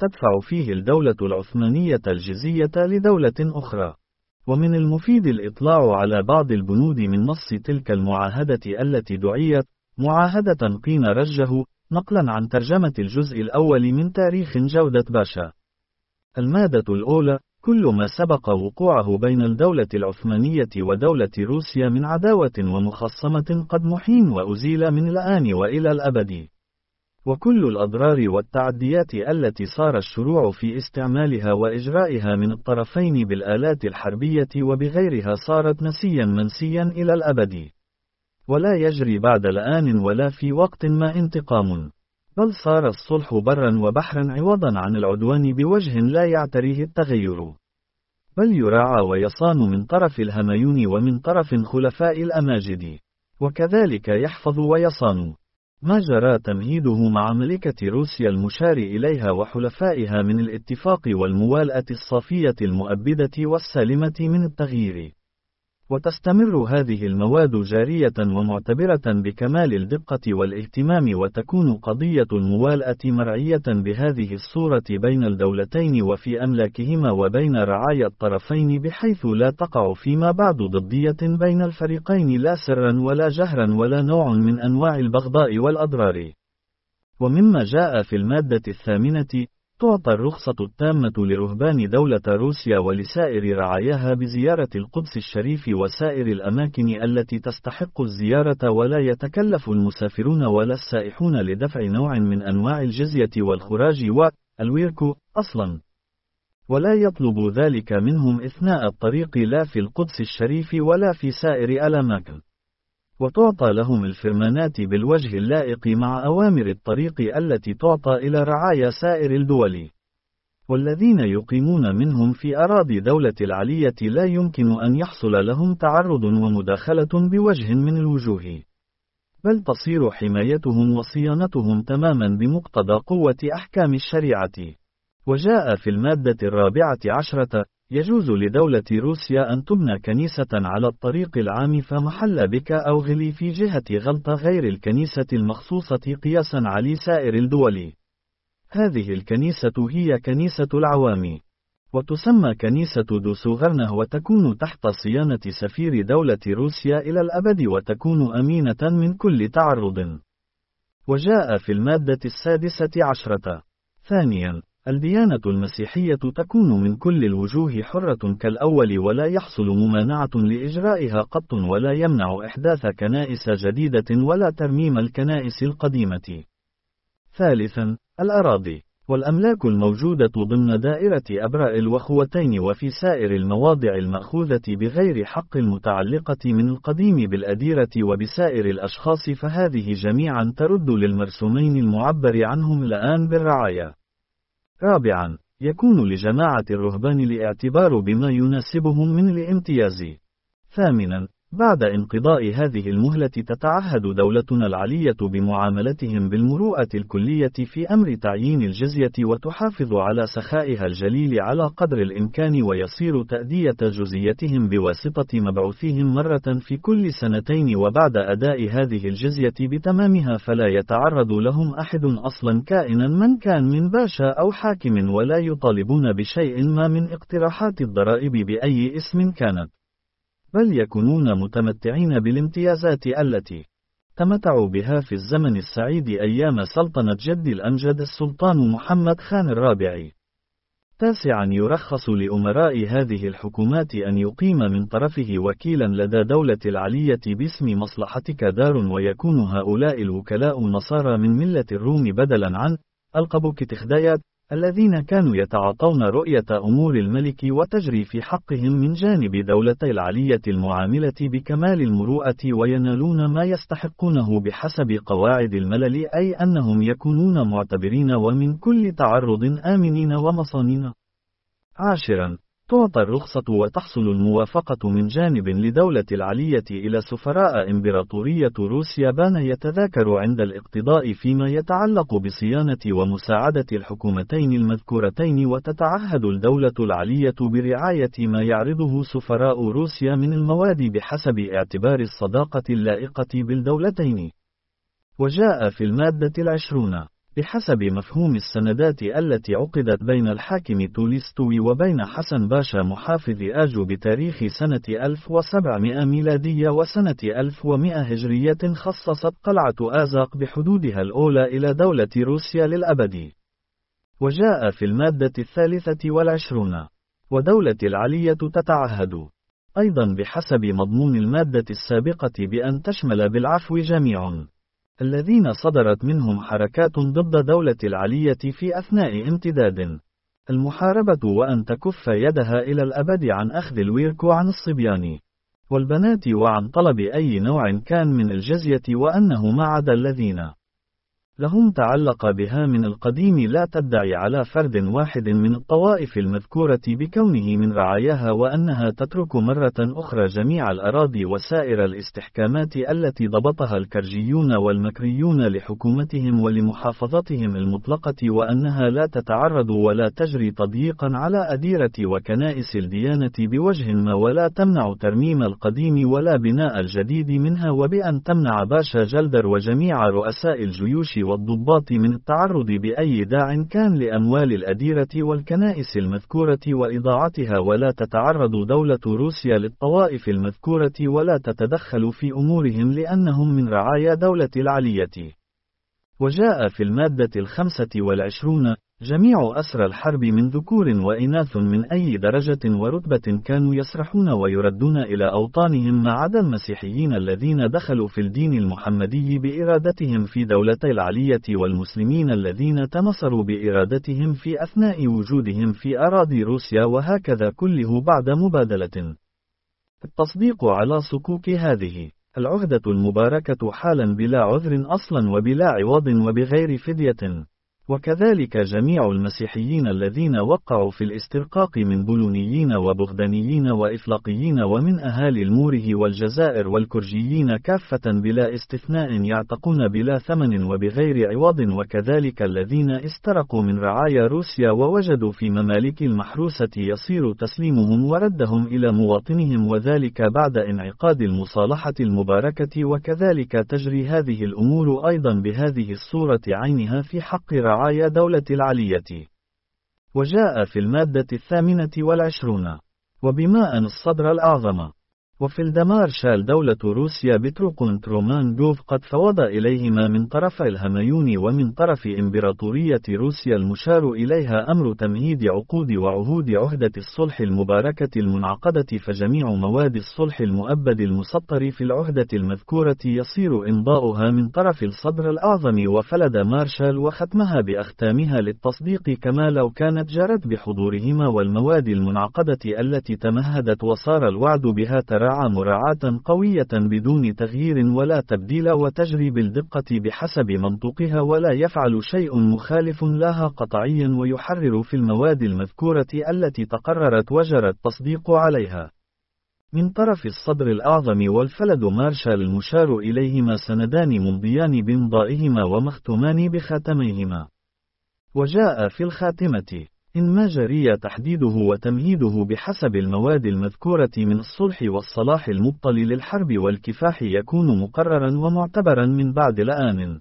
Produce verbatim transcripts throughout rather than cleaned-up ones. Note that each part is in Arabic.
تدفع فيه الدولة العثمانية الجزية لدولة أخرى. ومن المفيد الإطلاع على بعض البنود من نص تلك المعاهدة التي دعيت معاهدة قين رجه، نقلا عن ترجمة الجزء الأول من تاريخ جودة باشا. المادة الأولى: كل ما سبق وقوعه بين الدولة العثمانية ودولة روسيا من عداوة ومخصمة قد محين وأزيل من الآن وإلى الأبد. وكل الأضرار والتعديات التي صار الشروع في استعمالها وإجرائها من الطرفين بالآلات الحربية وبغيرها صارت نسيا منسيا إلى الأبد. ولا يجري بعد الآن ولا في وقت ما انتقام، بل صار الصلح برا وبحرا عوضا عن العدوان بوجه لا يعتريه التغير، بل يراعى ويصان من طرف الهميون ومن طرف خلفاء الأماجد، وكذلك يحفظ ويصان ما جرى تمهيده مع ملكة روسيا المشار إليها وحلفائها من الاتفاق والموالأة الصافية المؤبدة والسالمة من التغيير. وتستمر هذه المواد جارية ومعتبرة بكمال الدقة والاهتمام، وتكون قضية الموالأة مرعية بهذه الصورة بين الدولتين وفي أملاكهما وبين رعايا الطرفين، بحيث لا تقع فيما بعد ضدية بين الفريقين لا سرا ولا جهرا ولا نوع من أنواع البغضاء والأضرار. ومما جاء في المادة الثامنة: تعطى الرخصة التامة لرهبان دولة روسيا ولسائر رعاياها بزيارة القدس الشريف وسائر الأماكن التي تستحق الزيارة، ولا يتكلف المسافرون ولا السائحون لدفع نوع من أنواع الجزية والخراج والويركو أصلا، ولا يطلب ذلك منهم إثناء الطريق لا في القدس الشريف ولا في سائر الأماكن. وتعطى لهم الفرمانات بالوجه اللائق مع أوامر الطريق التي تعطى إلى رعايا سائر الدول. والذين يقيمون منهم في أراضي دولة العلية لا يمكن أن يحصل لهم تعرض ومداخلة بوجه من الوجوه، بل تصير حمايتهم وصيانتهم تماما بمقتضى قوة أحكام الشريعة. وجاء في المادة الرابعة عشرة: يجوز لدولة روسيا أن تبنى كنيسة على الطريق العام فمحل بك أو غلي في جهة غلطة غير الكنيسة المخصوصة قياسا على سائر الدول. هذه الكنيسة هي كنيسة العوام، وتسمى كنيسة دوسوغرنه، وتكون تحت صيانة سفير دولة روسيا إلى الأبد، وتكون أمينة من كل تعرض. وجاء في المادة السادسة عشرة: ثانيا: الديانة المسيحية تكون من كل الوجوه حرة كالأول، ولا يحصل ممانعة لإجرائها قط، ولا يمنع إحداث كنائس جديدة ولا ترميم الكنائس القديمة. ثالثا: الأراضي والأملاك الموجودة ضمن دائرة أبراء الوخوتين وفي سائر المواضع المأخوذة بغير حق المتعلقة من القديم بالأديرة وبسائر الأشخاص، فهذه جميعا ترد للمرسومين المعبر عنهم الآن بالرعاية. رابعا: يكون لجماعة الرهبان الاعتبار بما يناسبهم من الامتياز. ثامنا: بعد انقضاء هذه المهلة تتعهد دولتنا العلية بمعاملتهم بالمروءة الكلية في أمر تعيين الجزية، وتحافظ على سخائها الجليل على قدر الإمكان، ويصير تأدية جزيتهم بواسطة مبعوثهم مرة في كل سنتين، وبعد أداء هذه الجزية بتمامها فلا يتعرض لهم أحد أصلا كائنا من كان من باشا أو حاكم، ولا يطالبون بشيء ما من اقتراحات الضرائب بأي اسم كانت، بل يكونون متمتعين بالامتيازات التي تمتعوا بها في الزمن السعيد أيام سلطنة جد الأمجد السلطان محمد خان الرابع. تاسعا: يرخص لأمراء هذه الحكومات أن يقيم من طرفه وكيلا لدى دولة العلية باسم مصلحتك دار، ويكون هؤلاء الوكلاء نصارى من ملة الروم بدلا عن القبوكتخدايات الذين كانوا يتعاطون رؤية أمور الملك وتجري في حقهم من جانب دولتي العلية المعاملة بكمال المروءة، وينالون ما يستحقونه بحسب قواعد الملل، أي أنهم يكونون معتبرين ومن كل تعرض آمنين ومصانين. عاشرا: تعطى الرخصة وتحصل الموافقة من جانب لدولة العلية إلى سفراء إمبراطورية روسيا بان يتذاكر عند الاقتضاء فيما يتعلق بصيانة ومساعدة الحكومتين المذكورتين، وتتعهد الدولة العلية برعاية ما يعرضه سفراء روسيا من المواد بحسب اعتبار الصداقة اللائقة بالدولتين. وجاء في المادة العشرون: بحسب مفهوم السندات التي عقدت بين الحاكم تولستوي وبين حسن باشا محافظ آجو بتاريخ سنة ألف وسبعمائة ميلادية وسنة ألف ومائة هجرية، خصصت قلعة آزاق بحدودها الأولى إلى دولة روسيا للأبد. وجاء في المادة الثالثة والعشرون: ودولة العلية تتعهد أيضا بحسب مضمون المادة السابقة بأن تشمل بالعفو جميع الذين صدرت منهم حركات ضد دولة العلية في أثناء امتداد المحاربة، وأن تكف يدها إلى الأبد عن أخذ الويركو عن الصبيان والبنات وعن طلب أي نوع كان من الجزية، وأنه ما عدا الذين لهم تعلق بها من القديم لا تدعي على فرد واحد من الطوائف المذكورة بكونه من رعاياها، وأنها تترك مرة أخرى جميع الأراضي وسائر الاستحكامات التي ضبطها الكرجيون والمكريون لحكومتهم ولمحافظتهم المطلقة، وأنها لا تتعرض ولا تجري تضييقا على أديرة وكنائس الديانة بوجه ما، ولا تمنع ترميم القديم ولا بناء الجديد منها، وبأن تمنع باشا جلدر وجميع رؤساء الجيوش والضباط من التعرض بأي داع كان لأموال الأديرة والكنائس المذكورة وإضاعتها، ولا تتعرض دولة روسيا للطوائف المذكورة ولا تتدخل في أمورهم لأنهم من رعايا دولة العلية. وجاء في المادة الخامسة والعشرون: جميع أسرى الحرب من ذكور وإناث من أي درجة ورتبة كانوا يسرحون ويردون إلى أوطانهم ما عدا المسيحيين الذين دخلوا في الدين المحمدي بإرادتهم في دولتي العلية، والمسلمين الذين تنصروا بإرادتهم في أثناء وجودهم في أراضي روسيا، وهكذا كله بعد مبادلة التصديق على صكوك هذه العهدة المباركة حالا بلا عذر أصلا وبلا عوض وبغير فدية. وكذلك جميع المسيحيين الذين وقعوا في الاسترقاق من بولونيين وبغدانيين وإفلاقيين ومن أهالي الموره والجزائر والكرجيين كافة بلا استثناء يعتقون بلا ثمن وبغير عوض، وكذلك الذين استرقوا من رعايا روسيا ووجدوا في ممالك المحروسة يصير تسليمهم وردهم إلى مواطنهم، وذلك بعد انعقاد المصالحة المباركة. وكذلك تجري هذه الأمور أيضا بهذه الصورة عينها في حق رعايا دولة العلية. وجاء في المادة الثامنة والعشرون: وبما أن الصدر الأعظم وفيلد مارشال دولة روسيا بتروقنت رومان جوف قد فوض إليهما من طرف الهميون ومن طرف إمبراطورية روسيا المشار إليها أمر تمهيد عقود وعهود عهدة الصلح المباركة المنعقدة، فجميع مواد الصلح المؤبد المسطر في العهدة المذكورة يصير إمضاؤها من طرف الصدر الأعظم وفلد مارشال وختمها بأختامها للتصديق كما لو كانت جرت بحضورهما، والمواد المنعقدة التي تمهدت وصار الوعد بها ترى مراعاة قوية بدون تغيير ولا تبديل، وتجري بالدقة بحسب منطقها ولا يفعل شيء مخالف لها قطعيا، ويحرر في المواد المذكورة التي تقررت وجرى التصديق عليها من طرف الصدر الأعظم والفلد مارشال المشار إليهما سندان ممضيان بإمضائهما ومختومان بخاتميهما. وجاء في الخاتمة: إن ما جري تحديده وتمهيده بحسب المواد المذكورة من الصلح والصلاح المبطل للحرب والكفاح يكون مقررا ومعتبرا من بعد الآن.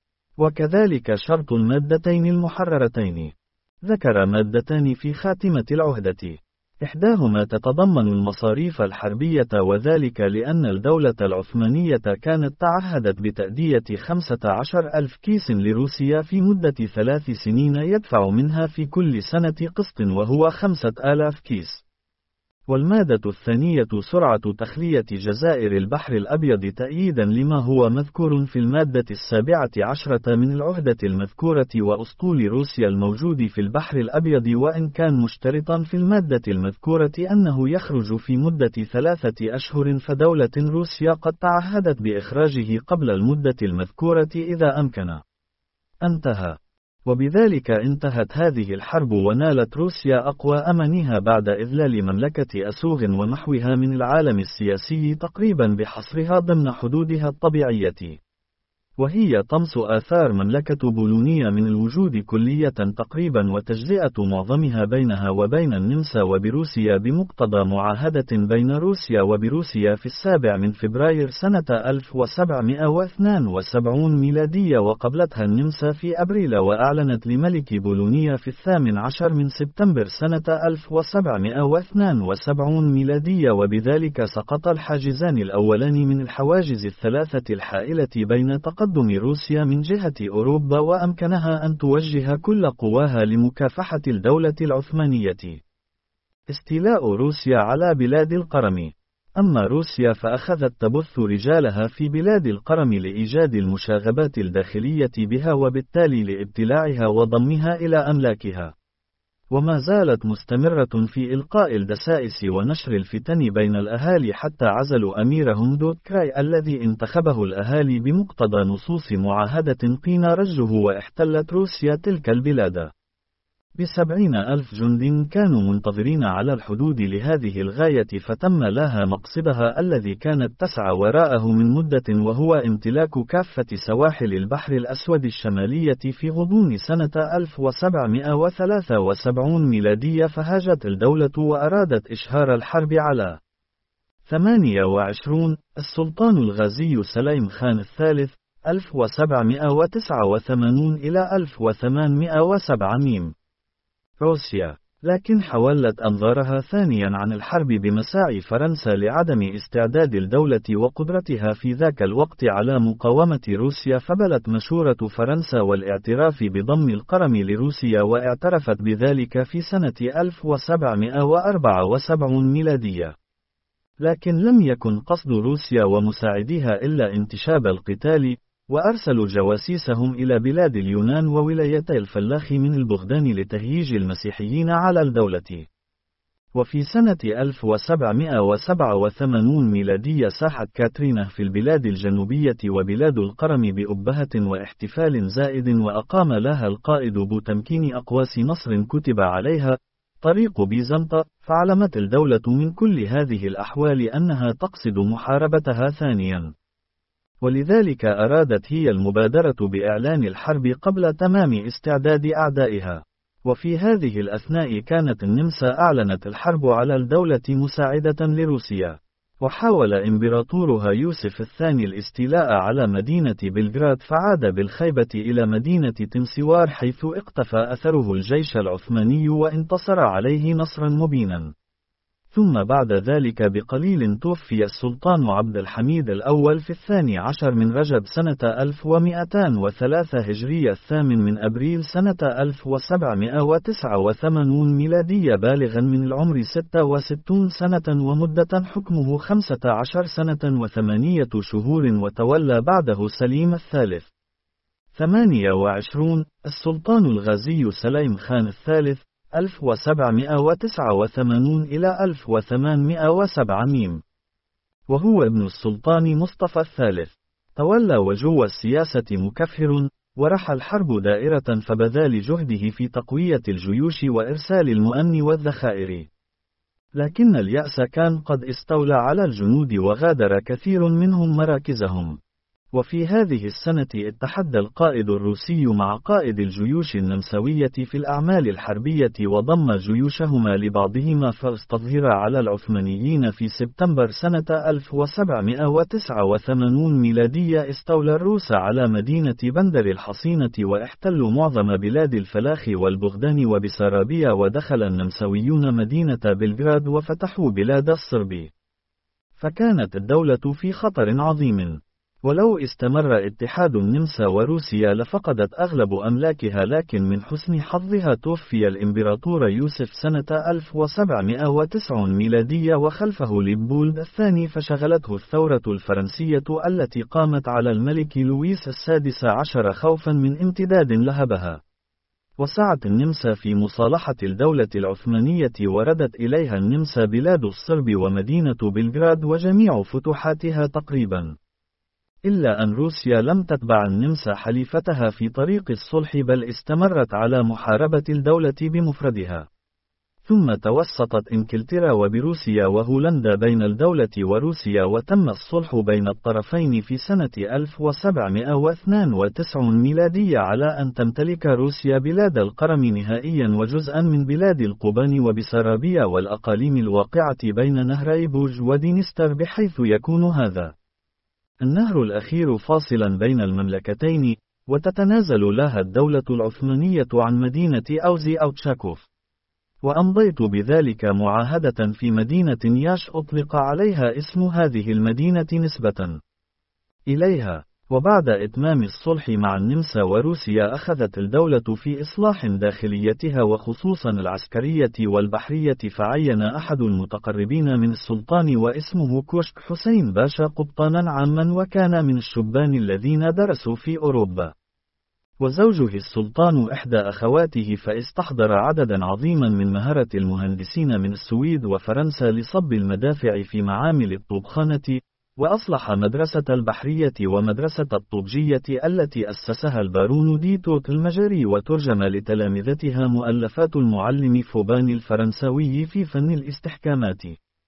وكذلك شرط المادتين المحررتين. ذكر مادتان في خاتمة العهدة، إحداهما تتضمن المصاريف الحربية، وذلك لأن الدولة العثمانية كانت تعهدت بتأدية خمسة عشر ألف كيس لروسيا في مدة ثلاث سنين يدفع منها في كل سنة قسط وهو خمسة آلاف كيس. والمادة الثانية سرعة تخلية جزائر البحر الأبيض تأييدا لما هو مذكور في المادة السابعة عشرة من العهدة المذكورة وأسطول روسيا الموجود في البحر الأبيض، وإن كان مشترطا في المادة المذكورة أنه يخرج في مدة ثلاثة أشهر، فدولة روسيا قد تعهدت بإخراجه قبل المدة المذكورة إذا أمكن. انتهى. وبذلك انتهت هذه الحرب، ونالت روسيا أقوى أمانها بعد إذلال مملكة أسوغ ومحوها من العالم السياسي تقريبا بحصرها ضمن حدودها الطبيعية. وهي طمس آثار مملكة بولونيا من الوجود كلية تقريبا وتجزئة معظمها بينها وبين النمسا وبروسيا بمقتضى معاهدة بين روسيا وبروسيا في السابع من فبراير سنة ألف وسبعمائة واثنين وسبعين ميلادية، وقبلتها النمسا في أبريل، وأعلنت لملك بولونيا في الثامن عشر من سبتمبر سنة ألف وسبعمائة واثنين وسبعين ميلادية، وبذلك سقط الحاجزان الأولان من الحواجز الثلاثة الحائلة بين تقدم روسيا من جهة أوروبا، وأمكنها أن توجه كل قواها لمكافحة الدولة العثمانية. استيلاء روسيا على بلاد القرم. أما روسيا فأخذت تبث رجالها في بلاد القرم لإيجاد المشاغبات الداخلية بها، وبالتالي لابتلاعها وضمها إلى أملاكها. وما زالت مستمرة في إلقاء الدسائس ونشر الفتن بين الأهالي، حتى عزلوا أميرهم دوتكراي الذي انتخبه الأهالي بمقتضى نصوص معاهدة قين رجه، واحتلت روسيا تلك البلاد. بسبعين ألف جند كانوا منتظرين على الحدود لهذه الغاية، فتم لها مقصدها الذي كانت تسعى وراءه من مدة، وهو امتلاك كافة سواحل البحر الأسود الشمالية في غضون سنة ألف وسبعمائة وثلاثة وسبعين ميلادية. فهاجت الدولة وأرادت إشهار الحرب على ثمانية وعشرين السلطان الغازي سليم خان الثالث ألف وسبعمائة وتسعة وثمانين إلى ألف وثمانمائة وسبعة ميم روسيا، لكن حولت أنظارها ثانيا عن الحرب بمساعي فرنسا لعدم استعداد الدولة وقدرتها في ذاك الوقت على مقاومة روسيا، فبلت مشورة فرنسا والاعتراف بضم القرم لروسيا، واعترفت بذلك في سنة ألف وسبعمائة وأربعة وسبعين ميلادية. لكن لم يكن قصد روسيا ومساعديها إلا انتشاب القتال، وأرسلوا جواسيسهم إلى بلاد اليونان وولايتي الفلاخ من البغدان لتهييج المسيحيين على الدولة. وفي سنة ألف وسبعمائة وسبعة وثمانين ميلادية ساحت كاترينا في البلاد الجنوبية وبلاد القرم بأبهة واحتفال زائد، وأقام لها القائد بتمكين أقواس نصر كتب عليها طريق بيزنطة. فعلمت الدولة من كل هذه الأحوال أنها تقصد محاربتها ثانيا، ولذلك أرادت هي المبادرة بإعلان الحرب قبل تمام استعداد أعدائها. وفي هذه الأثناء كانت النمسا أعلنت الحرب على الدولة مساعدة لروسيا، وحاول إمبراطورها يوسف الثاني الاستيلاء على مدينة بلغراد، فعاد بالخيبة إلى مدينة تمسوار، حيث اقتفى أثره الجيش العثماني وانتصر عليه نصرا مبينا. ثم بعد ذلك بقليل توفي السلطان عبد الحميد الأول في الثاني عشر من رجب سنة ألف ومئتين وثلاثة هجرية، الثامن من أبريل سنة ألف وسبعمائة وتسعة وثمانين ميلادية، بالغا من العمر ستة وستين سنة، ومدة حكمه خمسة عشر سنة وثمانية شهور، وتولى بعده سليم الثالث. ثمانية وعشرين السلطان الغازي سليم خان الثالث ألف وسبعمائة وتسعة وثمانين إلى ألف وثمانمائة وسبعة ميم، وهو ابن السلطان مصطفى الثالث. تولى وجو السياسة مكفر، ورحى الحرب دائرة، فبذل جهده في تقوية الجيوش وإرسال المؤن والذخائر. لكن اليأس كان قد استولى على الجنود، وغادر كثير منهم مراكزهم. وفي هذه السنة اتحد القائد الروسي مع قائد الجيوش النمساوية في الأعمال الحربية، وضم جيوشهما لبعضهما، فاستظهر على العثمانيين في سبتمبر سنة ألف وسبعمائة وتسعة وثمانين ميلادية. استولى الروس على مدينة بندر الحصينة، واحتلوا معظم بلاد الفلاخ والبغدان وبسارابيا، ودخل النمساويون مدينة بلغراد وفتحوا بلاد الصرب. فكانت الدولة في خطر عظيم. ولو استمر اتحاد النمسا وروسيا لفقدت أغلب أملاكها، لكن من حسن حظها توفي الإمبراطور يوسف سنة ألف وسبعمائة وتسعين ميلادية، وخلفه ليبولد الثاني، فشغلته الثورة الفرنسية التي قامت على الملك لويس السادس عشر خوفا من امتداد لهبها. وسعت النمسا في مصالحة الدولة العثمانية، وردت إليها النمسا بلاد الصرب ومدينة بلغراد وجميع فتوحاتها تقريبا. إلا أن روسيا لم تتبع النمسا حليفتها في طريق الصلح، بل استمرت على محاربة الدولة بمفردها. ثم توسطت إنجلترا وبروسيا وهولندا بين الدولة وروسيا، وتم الصلح بين الطرفين في سنة ألف وسبعمائة واثنين وتسعين ميلادية على أن تمتلك روسيا بلاد القرم نهائيا وجزءا من بلاد القبان وبسارابيا والأقاليم الواقعة بين نهري بوج ودينستر، بحيث يكون هذا النهر الأخير فاصلا بين المملكتين، وتتنازل لها الدولة العثمانية عن مدينة أوزي أو تشاكوف. وأمضيت بذلك معاهدة في مدينة ياش أطلق عليها اسم هذه المدينة نسبة إليها. وبعد إتمام الصلح مع النمسا وروسيا، أخذت الدولة في إصلاح داخليتها وخصوصا العسكرية والبحرية، فعين أحد المتقربين من السلطان واسمه كوشك حسين باشا قبطانا عاما، وكان من الشبان الذين درسوا في أوروبا. وزوجه السلطان إحدى أخواته، فاستحضر عددا عظيما من مهرة المهندسين من السويد وفرنسا لصب المدافع في معامل الطوبخانة، وأصلح مدرسة البحرية ومدرسة الطوبجية التي أسسها البارون دي توت المجري، وترجم لتلامذتها مؤلفات المعلم فوبان الفرنساوي في فن الاستحكامات.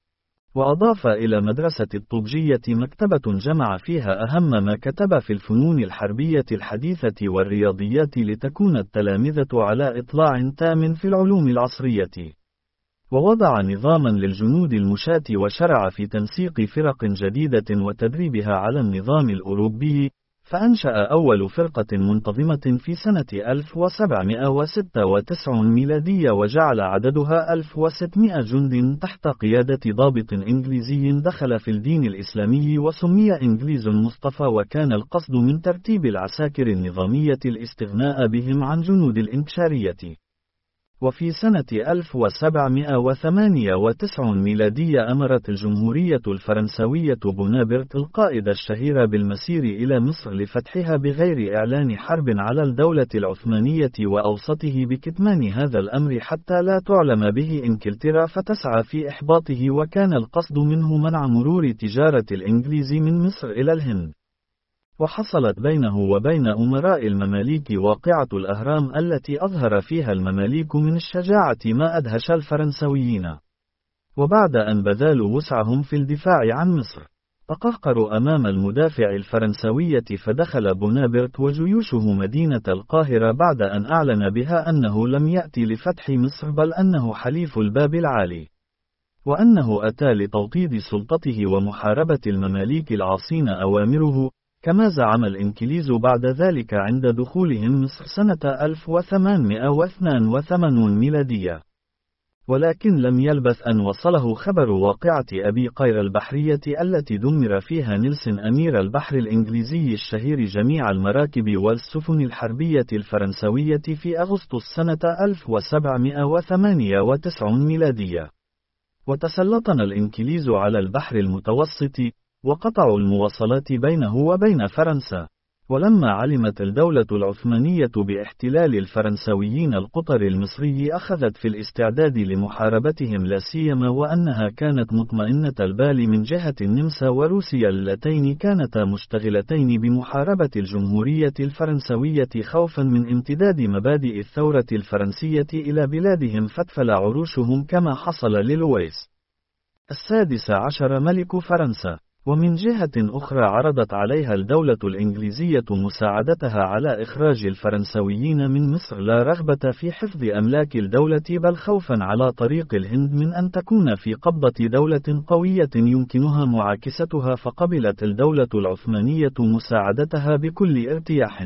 وأضاف إلى مدرسة الطوبجية مكتبة جمع فيها أهم ما كتب في الفنون الحربية الحديثة والرياضيات، لتكون التلامذة على إطلاع تام في العلوم العصرية. ووضع نظاما للجنود المشاة، وشرع في تنسيق فرق جديدة وتدريبها على النظام الأوروبي، فأنشأ أول فرقة منتظمة في سنة ألف وسبعمائة وستة وتسعين ميلادية، وجعل عددها ألف وستمائة جند تحت قيادة ضابط إنجليزي دخل في الدين الإسلامي وسمي إنجليز مصطفى، وكان القصد من ترتيب العساكر النظامية الاستغناء بهم عن جنود الإنكشارية. وفي سنة ألف وسبعمائة وثمانية وتسعين ميلادية أمرت الجمهورية الفرنسوية بونابرت القائد الشهير بالمسير إلى مصر لفتحها بغير إعلان حرب على الدولة العثمانية، وأوصته بكتمان هذا الأمر حتى لا تعلم به إنجلترا فتسعى في إحباطه، وكان القصد منه منع مرور تجارة الإنجليز من مصر إلى الهند. وحصلت بينه وبين أمراء المماليك واقعة الأهرام التي أظهر فيها المماليك من الشجاعة ما أدهش الفرنسويين. وبعد أن بذلوا وسعهم في الدفاع عن مصر، تقهقروا أمام المدافع الفرنسوية، فدخل بونابرت وجيوشه مدينة القاهرة بعد أن أعلن بها أنه لم يأتي لفتح مصر، بل أنه حليف الباب العالي، وأنه أتى لتوطيد سلطته ومحاربة المماليك العاصين أوامره، كما زعم الإنجليز بعد ذلك عند دخولهم مصر سنة ألف وثمانمائة واثنين وثمانين ميلادية. ولكن لم يلبث أن وصله خبر واقعة أبي قير البحرية التي دمر فيها نيلسون أمير البحر الإنجليزي الشهير جميع المراكب والسفن الحربية الفرنسوية في أغسطس سنة ألف وسبعمائة وثمانية وتسعين ميلادية. وتسلطن الإنجليز على البحر المتوسط، وقطعوا المواصلات بينه وبين فرنسا. ولما علمت الدولة العثمانية باحتلال الفرنسويين القطر المصري، أخذت في الاستعداد لمحاربتهم، لا سيما وأنها كانت مطمئنة البال من جهة النمسا وروسيا اللتين كانتا مشتغلتين بمحاربة الجمهورية الفرنسوية خوفا من امتداد مبادئ الثورة الفرنسية إلى بلادهم فتفل عروشهم، كما حصل للويس السادس عشر ملك فرنسا. ومن جهة أخرى عرضت عليها الدولة الإنجليزية مساعدتها على إخراج الفرنسويين من مصر، لا رغبة في حفظ أملاك الدولة، بل خوفا على طريق الهند من أن تكون في قبضة دولة قوية يمكنها معاكستها، فقبلت الدولة العثمانية مساعدتها بكل ارتياح.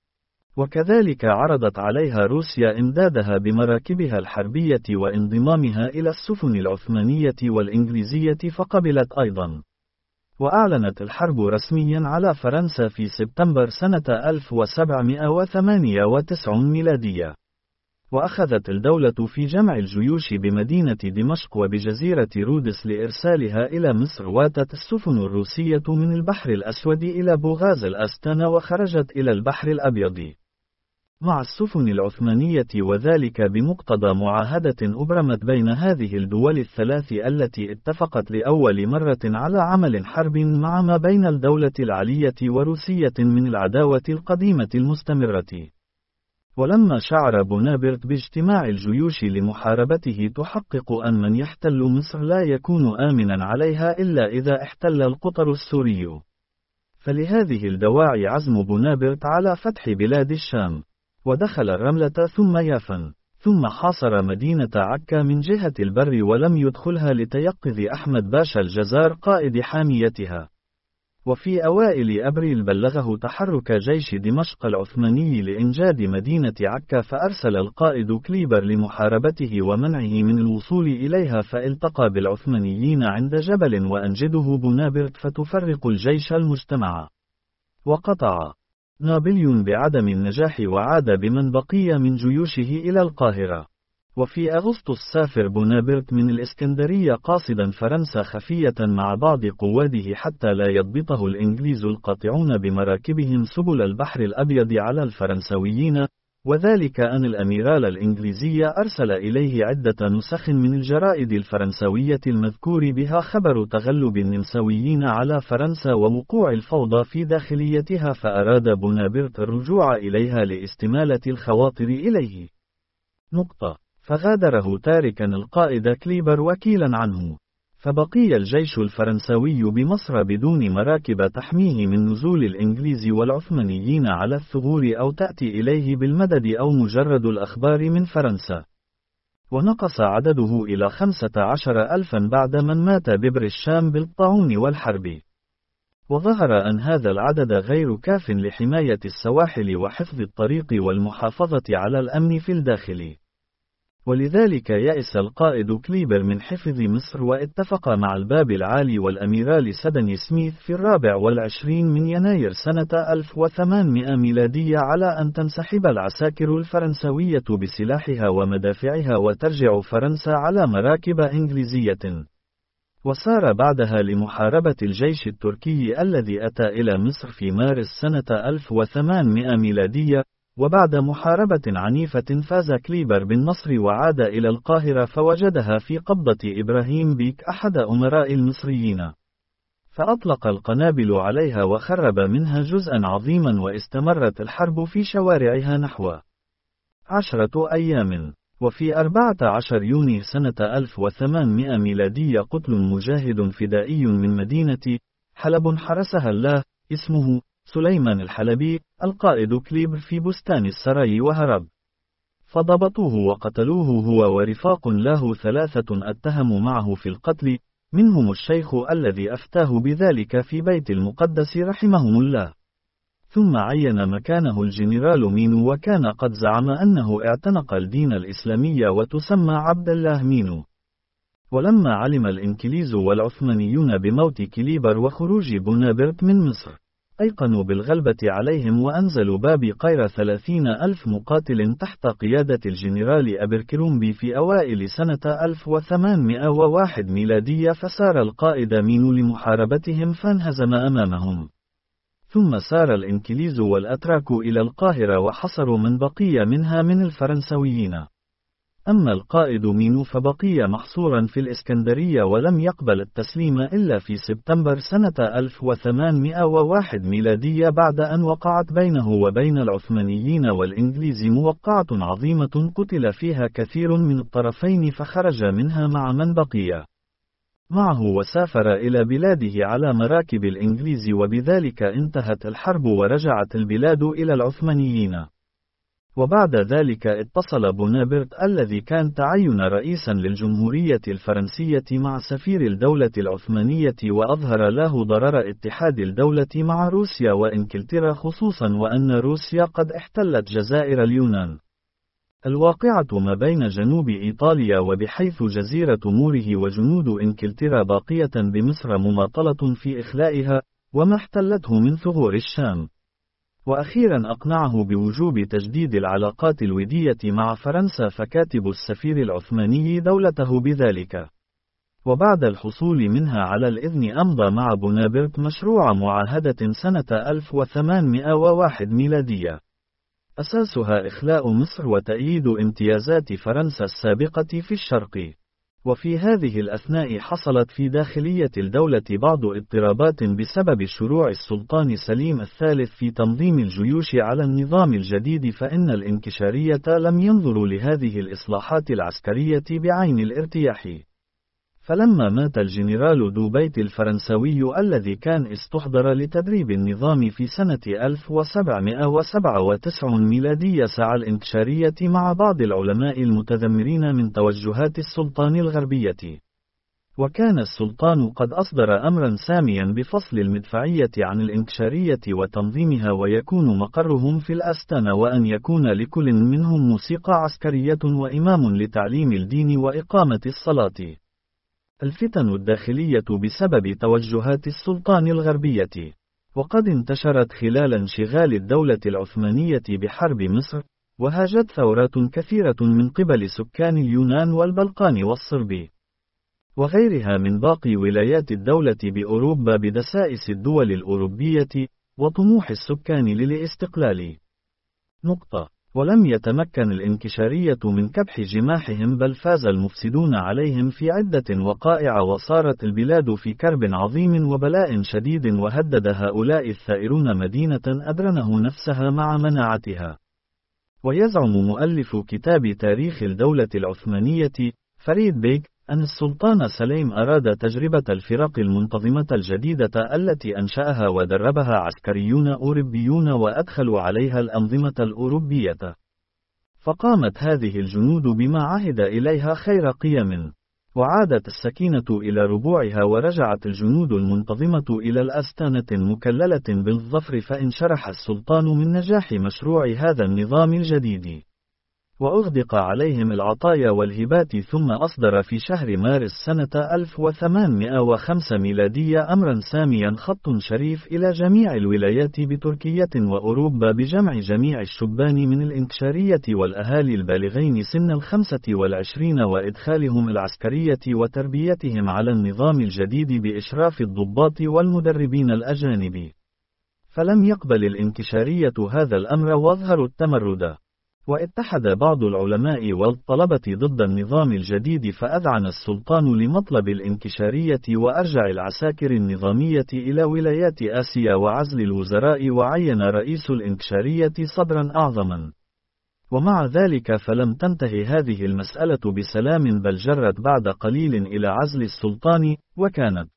وكذلك عرضت عليها روسيا إمدادها بمراكبها الحربية وانضمامها إلى السفن العثمانية والإنجليزية، فقبلت أيضا. وأعلنت الحرب رسميا على فرنسا في سبتمبر سنة ألف وسبعمائة وثمانية وتسعين ميلادية. وأخذت الدولة في جمع الجيوش بمدينة دمشق وبجزيرة رودس لإرسالها إلى مصر، واتت السفن الروسية من البحر الأسود إلى بوغاز الأستانة، وخرجت إلى البحر الأبيض مع السفن العثمانية، وذلك بمقتضى معاهدة أبرمت بين هذه الدول الثلاث التي اتفقت لأول مرة على عمل حرب مع ما بين الدولة العلية وروسية من العداوة القديمة المستمرة. ولما شعر بونابرت باجتماع الجيوش لمحاربته تحقق أن من يحتل مصر لا يكون آمنا عليها إلا إذا احتل القطر السوري. فلهذه الدواعي عزم بونابرت على فتح بلاد الشام، ودخل الرملة ثم يافا، ثم حاصر مدينة عكا من جهة البر ولم يدخلها لتيقظ أحمد باشا الجزار قائد حاميتها. وفي أوائل أبريل بلغه تحرك جيش دمشق العثماني لإنجاد مدينة عكا، فأرسل القائد كليبر لمحاربته ومنعه من الوصول إليها، فالتقى بالعثمانيين عند جبل وأنجده بونابرت فتفرق الجيش المجتمع. وقطع نابليون بعدم النجاح وعاد بمن بقي من جيوشه إلى القاهرة. وفي أغسطس سافر بونابرت من الإسكندرية قاصدا فرنسا خفية مع بعض قواده حتى لا يضبطه الإنجليز القاطعون بمراكبهم سبل البحر الأبيض على الفرنسويين، وذلك أن الأميرال الإنجليزي أرسل إليه عدة نسخ من الجرائد الفرنسوية المذكور بها خبر تغلب النمساويين على فرنسا ووقوع الفوضى في داخليتها، فأراد بونابرت الرجوع إليها لاستمالة الخواطر إليه. نقطة. فغادره تاركا القائد كليبر وكيلا عنه، فبقي الجيش الفرنساوي بمصر بدون مراكب تحميه من نزول الإنجليز والعثمانيين على الثغور أو تأتي إليه بالمدد أو مجرد الأخبار من فرنسا. ونقص عدده إلى خمسة عشر ألفا بعد من مات ببر الشام بالطاعون والحرب. وظهر أن هذا العدد غير كاف لحماية السواحل وحفظ الطريق والمحافظة على الأمن في الداخل. ولذلك يأس القائد كليبر من حفظ مصر، واتفق مع الباب العالي والأميرال سدني سميث في الرابع والعشرين من يناير سنة ألف وثمانمائة ميلادية على أن تنسحب العساكر الفرنسوية بسلاحها ومدافعها وترجع فرنسا على مراكب إنجليزية. وسار بعدها لمحاربة الجيش التركي الذي أتى إلى مصر في مارس سنة ألف وثمانمائة ميلادية، وبعد محاربة عنيفة فاز كليبر بالنصر وعاد إلى القاهرة، فوجدها في قبضة إبراهيم بيك أحد أمراء المصريين، فأطلق القنابل عليها وخرب منها جزءا عظيما، واستمرت الحرب في شوارعها نحو عشرة أيام. وفي أربعة عشر يونيو سنة ألف وثمانمائة ميلادية قتل مجاهد فدائي من مدينة حلب حرسها الله اسمه سليمان الحلبي القائد كليبر في بستان السراي وهرب، فضبطوه وقتلوه هو ورفاق له ثلاثة اتهموا معه في القتل، منهم الشيخ الذي أفتاه بذلك في بيت المقدس رحمهم الله. ثم عين مكانه الجنرال مينو، وكان قد زعم أنه اعتنق الدين الإسلامي وتسمى عبد الله مينو. ولما علم الإنكليز والعثمانيون بموت كليبر وخروج بونابرت من مصر، أيقنوا بالغلبة عليهم وأنزلوا باب قير ثلاثين ألف مقاتل تحت قيادة الجنرال أبركرومبي في أوائل سنة ألف وثمانمائة وواحد ميلادية، فسار القائد مينو لمحاربتهم فانهزم أمامهم. ثم سار الإنكليز والأتراك إلى القاهرة وحصروا من بقي منها من الفرنسويين. أما القائد مينو فبقي محصورا في الإسكندرية ولم يقبل التسليم إلا في سبتمبر سنة ألف وثمانمائة وواحد ميلادية، بعد أن وقعت بينه وبين العثمانيين والإنجليز موقعة عظيمة قتل فيها كثير من الطرفين، فخرج منها مع من بقي معه وسافر إلى بلاده على مراكب الإنجليز، وبذلك انتهت الحرب ورجعت البلاد إلى العثمانيين. وبعد ذلك اتصل بونابرت الذي كان تعين رئيسا للجمهورية الفرنسية مع سفير الدولة العثمانية، وأظهر له ضرر اتحاد الدولة مع روسيا وإنكلترا، خصوصا وأن روسيا قد احتلت جزائر اليونان الواقعة ما بين جنوب إيطاليا، وبحيث جزيرة موره وجنود إنكلترا باقية بمصر مماطلة في إخلائها وما احتلته من ثغور الشام. وأخيرا أقنعه بوجوب تجديد العلاقات الودية مع فرنسا، فكاتب السفير العثماني دولته بذلك. وبعد الحصول منها على الإذن أمضى مع بونابرت مشروع معاهدة سنة ألف وثمانمائة وواحد ميلادية، أساسها إخلاء مصر وتأييد امتيازات فرنسا السابقة في الشرق. وفي هذه الأثناء حصلت في داخلية الدولة بعض اضطرابات بسبب شروع السلطان سليم الثالث في تنظيم الجيوش على النظام الجديد، فإن الانكشارية لم ينظروا لهذه الإصلاحات العسكرية بعين الارتياح. فلما مات الجنرال دوبيت الفرنساوي الذي كان استحضر لتدريب النظام في سنة ألف وسبعمائة وسبعة وتسعين ميلادية، سعى الانكشارية مع بعض العلماء المتذمرين من توجهات السلطان الغربية. وكان السلطان قد أصدر أمرا ساميا بفصل المدفعية عن الانكشارية وتنظيمها، ويكون مقرهم في الأستانة، وأن يكون لكل منهم موسيقى عسكرية وإمام لتعليم الدين وإقامة الصلاة. الفتن الداخلية بسبب توجهات السلطان الغربية. وقد انتشرت خلال انشغال الدولة العثمانية بحرب مصر، وهاجت ثورات كثيرة من قبل سكان اليونان والبلقان والصرب وغيرها من باقي ولايات الدولة بأوروبا بدسائس الدول الأوروبية وطموح السكان للاستقلال. نقطة. ولم يتمكن الانكشارية من كبح جماحهم، بل فاز المفسدون عليهم في عدة وقائع، وصارت البلاد في كرب عظيم وبلاء شديد، وهدد هؤلاء الثائرون مدينة أدرنه نفسها مع مناعتها. ويزعم مؤلف كتاب تاريخ الدولة العثمانية فريد بيك أن السلطان سليم أراد تجربة الفرق المنتظمة الجديدة التي أنشأها ودربها عسكريون أوروبيون وأدخلوا عليها الأنظمة الأوروبية. فقامت هذه الجنود بما عهد إليها خير قيم، وعادت السكينة إلى ربوعها، ورجعت الجنود المنتظمة إلى الأستانة مكللة بالظفر، فانشرح السلطان من نجاح مشروع هذا النظام الجديد، وأغدق عليهم العطايا والهبات، ثم أصدر في شهر مارس سنة ألف وثمانمائة وخمسة ميلادية أمرا ساميا خط شريف إلى جميع الولايات بتركية وأوروبا بجمع جميع الشبان من الانكشارية والأهالي البالغين سن الخمسة والعشرين، وإدخالهم العسكرية وتربيتهم على النظام الجديد بإشراف الضباط والمدربين الأجانب. فلم يقبل الانكشارية هذا الأمر واظهروا التمرد، واتحد بعض العلماء والطلبة ضد النظام الجديد، فأذعن السلطان لمطلب الانكشارية وأرجع العساكر النظامية إلى ولايات آسيا وعزل الوزراء، وعين رئيس الانكشارية صدرا أعظما. ومع ذلك فلم تنتهي هذه المسألة بسلام، بل جرت بعد قليل إلى عزل السلطان، وكانت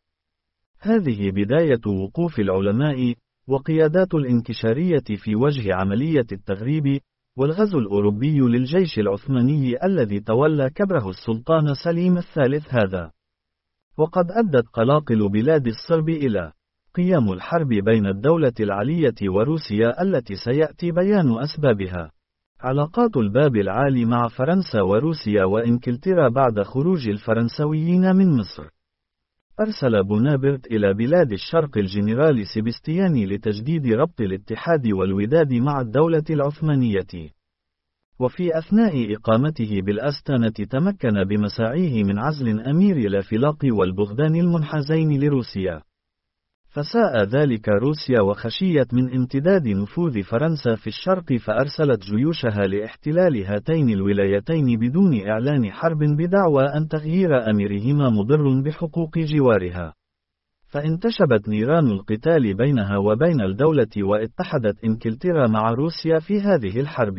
هذه بداية وقوف العلماء وقيادات الانكشارية في وجه عملية التغريب والغزو الأوروبي للجيش العثماني الذي تولى كبره السلطان سليم الثالث هذا. وقد أدت قلاقل بلاد الصرب إلى قيام الحرب بين الدولة العلية وروسيا التي سيأتي بيان أسبابها. علاقات الباب العالي مع فرنسا وروسيا وإنكلترا بعد خروج الفرنسويين من مصر. أرسل بونابرت إلى بلاد الشرق الجنرال سيبستياني لتجديد ربط الاتحاد والوداد مع الدولة العثمانية. وفي أثناء إقامته بالأستانة تمكن بمساعيه من عزل أمير الأفلاق والبغدان المنحازين لروسيا. فساء ذلك روسيا وخشيت من امتداد نفوذ فرنسا في الشرق، فأرسلت جيوشها لاحتلال هاتين الولايتين بدون إعلان حرب، بدعوى أن تغيير أميرهما مضر بحقوق جوارها. فانتشبت نيران القتال بينها وبين الدولة، واتحدت إنكلترا مع روسيا في هذه الحرب.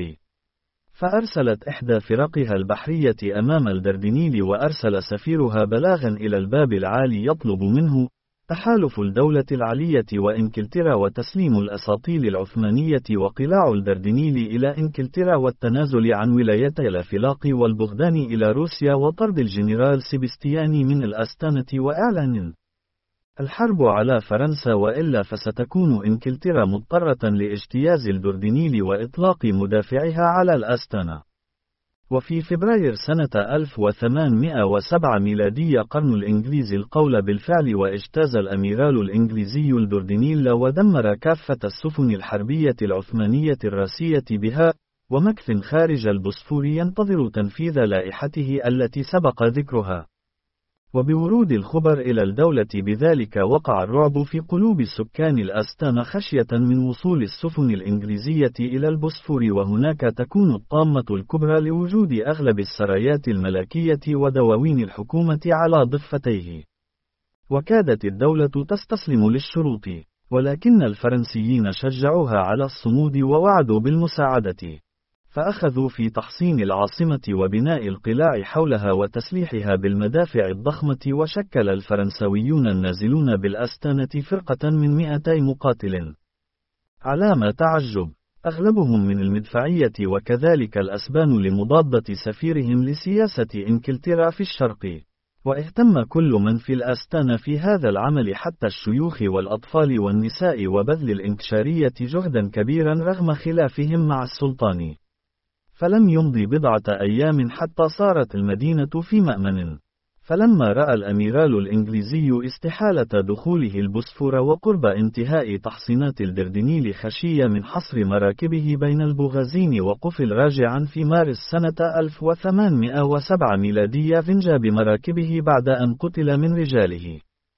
فأرسلت إحدى فرقها البحرية أمام الدردنيل، وأرسل سفيرها بلاغا إلى الباب العالي يطلب منه تحالف الدولة العلية وإنكلترا وتسليم الأساطيل العثمانية وقلاع الدردنيل إلى إنكلترا، والتنازل عن ولايتي الأفلاق والبغدان إلى روسيا، وطرد الجنرال سيبستياني من الأستانة، وإعلان الحرب على فرنسا، وإلا فستكون إنكلترا مضطرة لاجتياز الدردنيل وإطلاق مدافعها على الأستانة. وفي فبراير سنة ألف وثمانمائة وسبعة ميلادية قرن الإنجليز القول بالفعل، واجتاز الأميرال الإنجليزي الدردنيل ودمر كافة السفن الحربية العثمانية الراسية بها، ومكث خارج البوسفور ينتظر تنفيذ لائحته التي سبق ذكرها. وبورود الخبر إلى الدولة بذلك وقع الرعب في قلوب سكان الأستانة خشية من وصول السفن الإنجليزية إلى البوسفور، وهناك تكون الطامة الكبرى لوجود أغلب السرايات الملكية ودواوين الحكومة على ضفتيه. وكادت الدولة تستسلم للشروط، ولكن الفرنسيين شجعوها على الصمود ووعدوا بالمساعدة، فأخذوا في تحصين العاصمة وبناء القلاع حولها وتسليحها بالمدافع الضخمة. وشكل الفرنسويون النازلون بالأستانة فرقة من مئتي مقاتل. علامة تعجب، أغلبهم من المدفعية وكذلك الأسبان لمضادة سفيرهم لسياسة إنكلترا في الشرق. واهتم كل من في الأستانة في هذا العمل حتى الشيوخ والأطفال والنساء وبذل الإنكشارية جهدا كبيرا رغم خلافهم مع السلطان. فلم يمضي بضعة أيام حتى صارت المدينة في مأمن. فلما رأى الأميرال الإنجليزي استحالة دخوله البوسفور وقرب انتهاء تحصينات الدردنيل خشية من حصر مراكبه بين البوغازين وقفل راجعا في مارس سنة ألف وثمانمئة وسبعة ميلادية فنجاب مراكبه بعد أن قتل من رجاله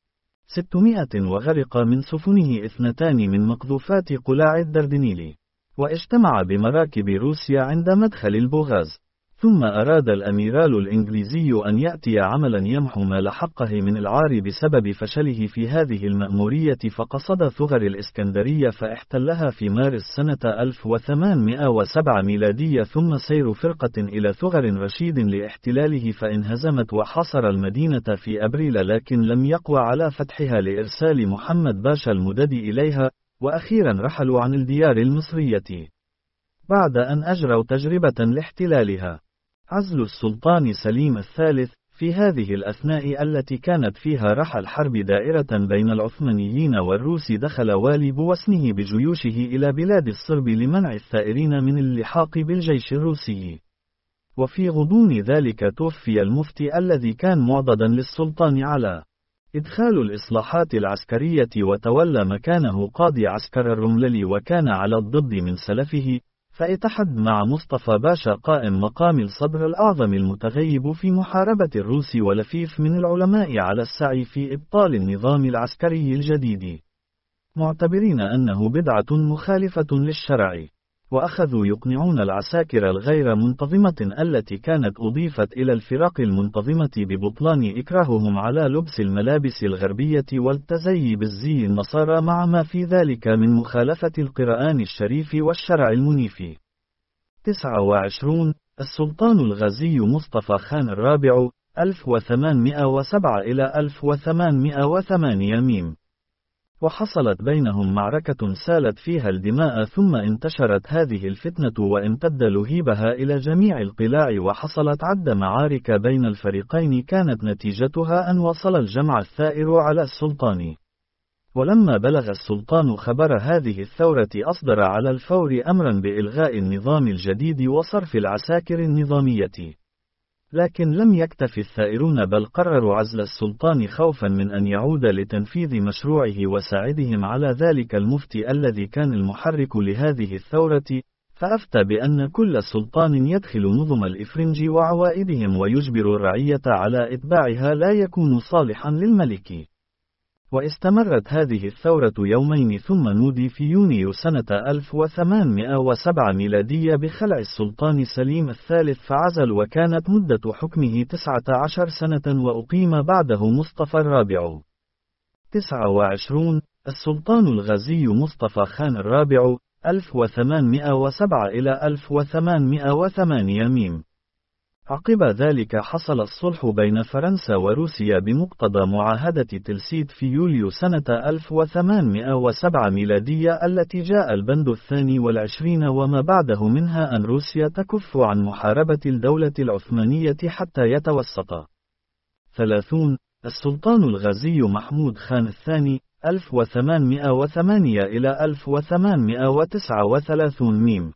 ستمائة وغرق من سفنه اثنتان من مقذوفات قلاع الدردنيل. واجتمع بمراكب روسيا عند مدخل البوغاز. ثم أراد الأميرال الإنجليزي أن يأتي عملا يمحو ما لحقه من العار بسبب فشله في هذه المأمورية، فقصد ثغر الإسكندرية فاحتلها في مارس سنة ألف وثمانمئة وسبعة ميلادية. ثم سير فرقة إلى ثغر رشيد لاحتلاله فانهزمت وحاصر المدينة في أبريل، لكن لم يقوى على فتحها لإرسال محمد باشا المدد إليها. وأخيرا رحلوا عن الديار المصرية بعد أن أجروا تجربة لاحتلالها. عزل السلطان سليم الثالث. في هذه الأثناء التي كانت فيها رحى الحرب دائرة بين العثمانيين والروس، دخل والي بوسنه بجيوشه إلى بلاد الصرب لمنع الثائرين من اللحاق بالجيش الروسي. وفي غضون ذلك توفي المفتي الذي كان معضدا للسلطان على إدخال الإصلاحات العسكرية، وتولى مكانه قاضي عسكر الرمللي، وكان على الضد من سلفه، فاتحد مع مصطفى باشا قائم مقام الصدر الأعظم المتغيب في محاربة الروس ولفيف من العلماء على السعي في إبطال النظام العسكري الجديد، معتبرين أنه بدعة مخالفة للشرع. وأخذوا يقنعون العساكر الغير منتظمة التي كانت أضيفت إلى الفرق المنتظمة ببطلان إكراههم على لبس الملابس الغربية والتزيي بالزي النصارى، مع ما في ذلك من مخالفة القرآن الشريف والشرع المنيف. تسعة وعشرون السلطان الغازي مصطفى خان الرابع ألف وثمانمئة وسبعة إلى ألف وثمانمئة وثمانية ميم. وحصلت بينهم معركة سالت فيها الدماء، ثم انتشرت هذه الفتنة وامتد لهيبها إلى جميع القلاع، وحصلت عدة معارك بين الفريقين كانت نتيجتها أن وصل الجمع الثائر على السلطان. ولما بلغ السلطان خبر هذه الثورة أصدر على الفور أمرا بإلغاء النظام الجديد وصرف العساكر النظامية. لكن لم يكتف الثائرون، بل قرروا عزل السلطان خوفا من أن يعود لتنفيذ مشروعه، وساعدهم على ذلك المفتي الذي كان المحرك لهذه الثورة، فأفتى بأن كل سلطان يدخل نظم الإفرنج وعوائدهم ويجبر الرعية على إتباعها لا يكون صالحا للملك. واستمرت هذه الثورة يومين، ثم نودي في يونيو سنة ألف وثمانمئة وسبعة ميلادية بخلع السلطان سليم الثالث فعزل، وكانت مدة حكمه تسعة عشر سنة، وأقيم بعده مصطفى الرابع. تسعة وعشرون السلطان الغازي مصطفى خان الرابع ألف وثمانمئة وسبعة إلى ألف وثمانمئة وثمانية ميم. عقب ذلك حصل الصلح بين فرنسا وروسيا بمقتضى معاهدة تلسيت في يوليو سنة ألف وثمانمئة وسبعة ميلادية، التي جاء البند الثاني والعشرين وما بعده منها أن روسيا تكف عن محاربة الدولة العثمانية حتى يتوسط. ثلاثون السلطان الغازي محمود خان الثاني ألف وثمانمئة وثمانية إلى ألف وثمانمئة وتسعة وثلاثين ميم.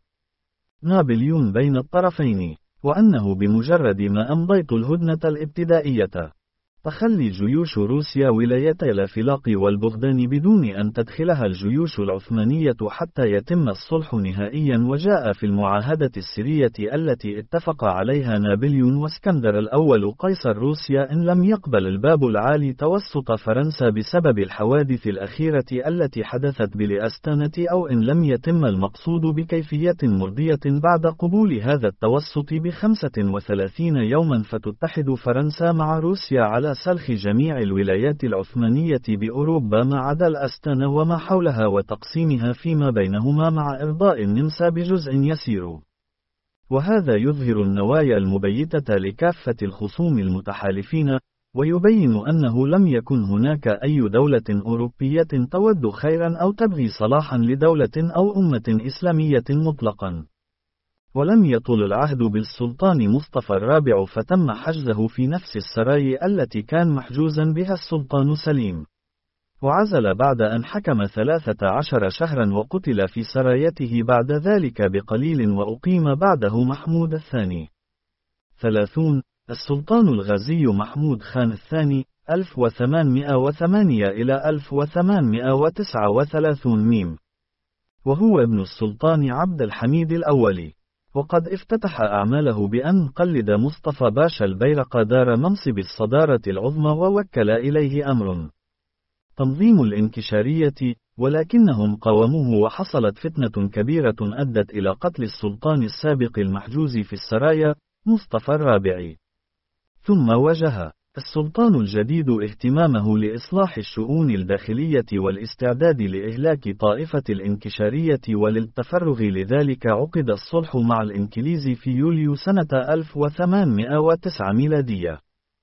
نابليون بين الطرفين، وأنه بمجرد ما أمضيت الهدنة الابتدائية تخلي جيوش روسيا ولايتي الافلاق والبغدان بدون أن تدخلها الجيوش العثمانية حتى يتم الصلح نهائيا. وجاء في المعاهدة السرية التي اتفق عليها نابليون واسكندر الأول قيصر روسيا إن لم يقبل الباب العالي توسط فرنسا بسبب الحوادث الأخيرة التي حدثت بالأستانة، أو إن لم يتم المقصود بكيفية مرضية بعد قبول هذا التوسط بخمسة وثلاثين يوما، فتتحد فرنسا مع روسيا على سلخ جميع الولايات العثمانية بأوروبا ما عدا الأستانة وما حولها وتقسيمها فيما بينهما مع إرضاء النمسا بجزء يسير. وهذا يظهر النوايا المبيتة لكافة الخصوم المتحالفين، ويبين أنه لم يكن هناك أي دولة أوروبية تود خيرا أو تبغي صلاحا لدولة أو أمة إسلامية مطلقا. ولم يطل العهد بالسلطان مصطفى الرابع فتم حجزه في نفس السراي التي كان محجوزا بها السلطان سليم، وعزل بعد أن حكم ثلاثة عشر شهرا وقتل في سرايته بعد ذلك بقليل، وأقيم بعده محمود الثاني. ثلاثون السلطان الغازي محمود خان الثاني ألف وثمانمائة وثمانية إلى ألف وثمانمائة وتسعة وثلاثين ميم، وهو ابن السلطان عبد الحميد الأول، وقد افتتح أعماله بأن قلد مصطفى باشا البيرق دار منصب الصدارة العظمى ووكل إليه أمر تنظيم الانكشارية، ولكنهم قاوموه وحصلت فتنة كبيرة أدت إلى قتل السلطان السابق المحجوز في السرايا مصطفى الرابع. ثم وجه السلطان الجديد اهتمامه لإصلاح الشؤون الداخلية والاستعداد لإهلاك طائفة الانكشارية، وللتفرغ لذلك عقد الصلح مع الإنكليز في يوليو سنة ألف وثمانمائة وتسعة ميلادية،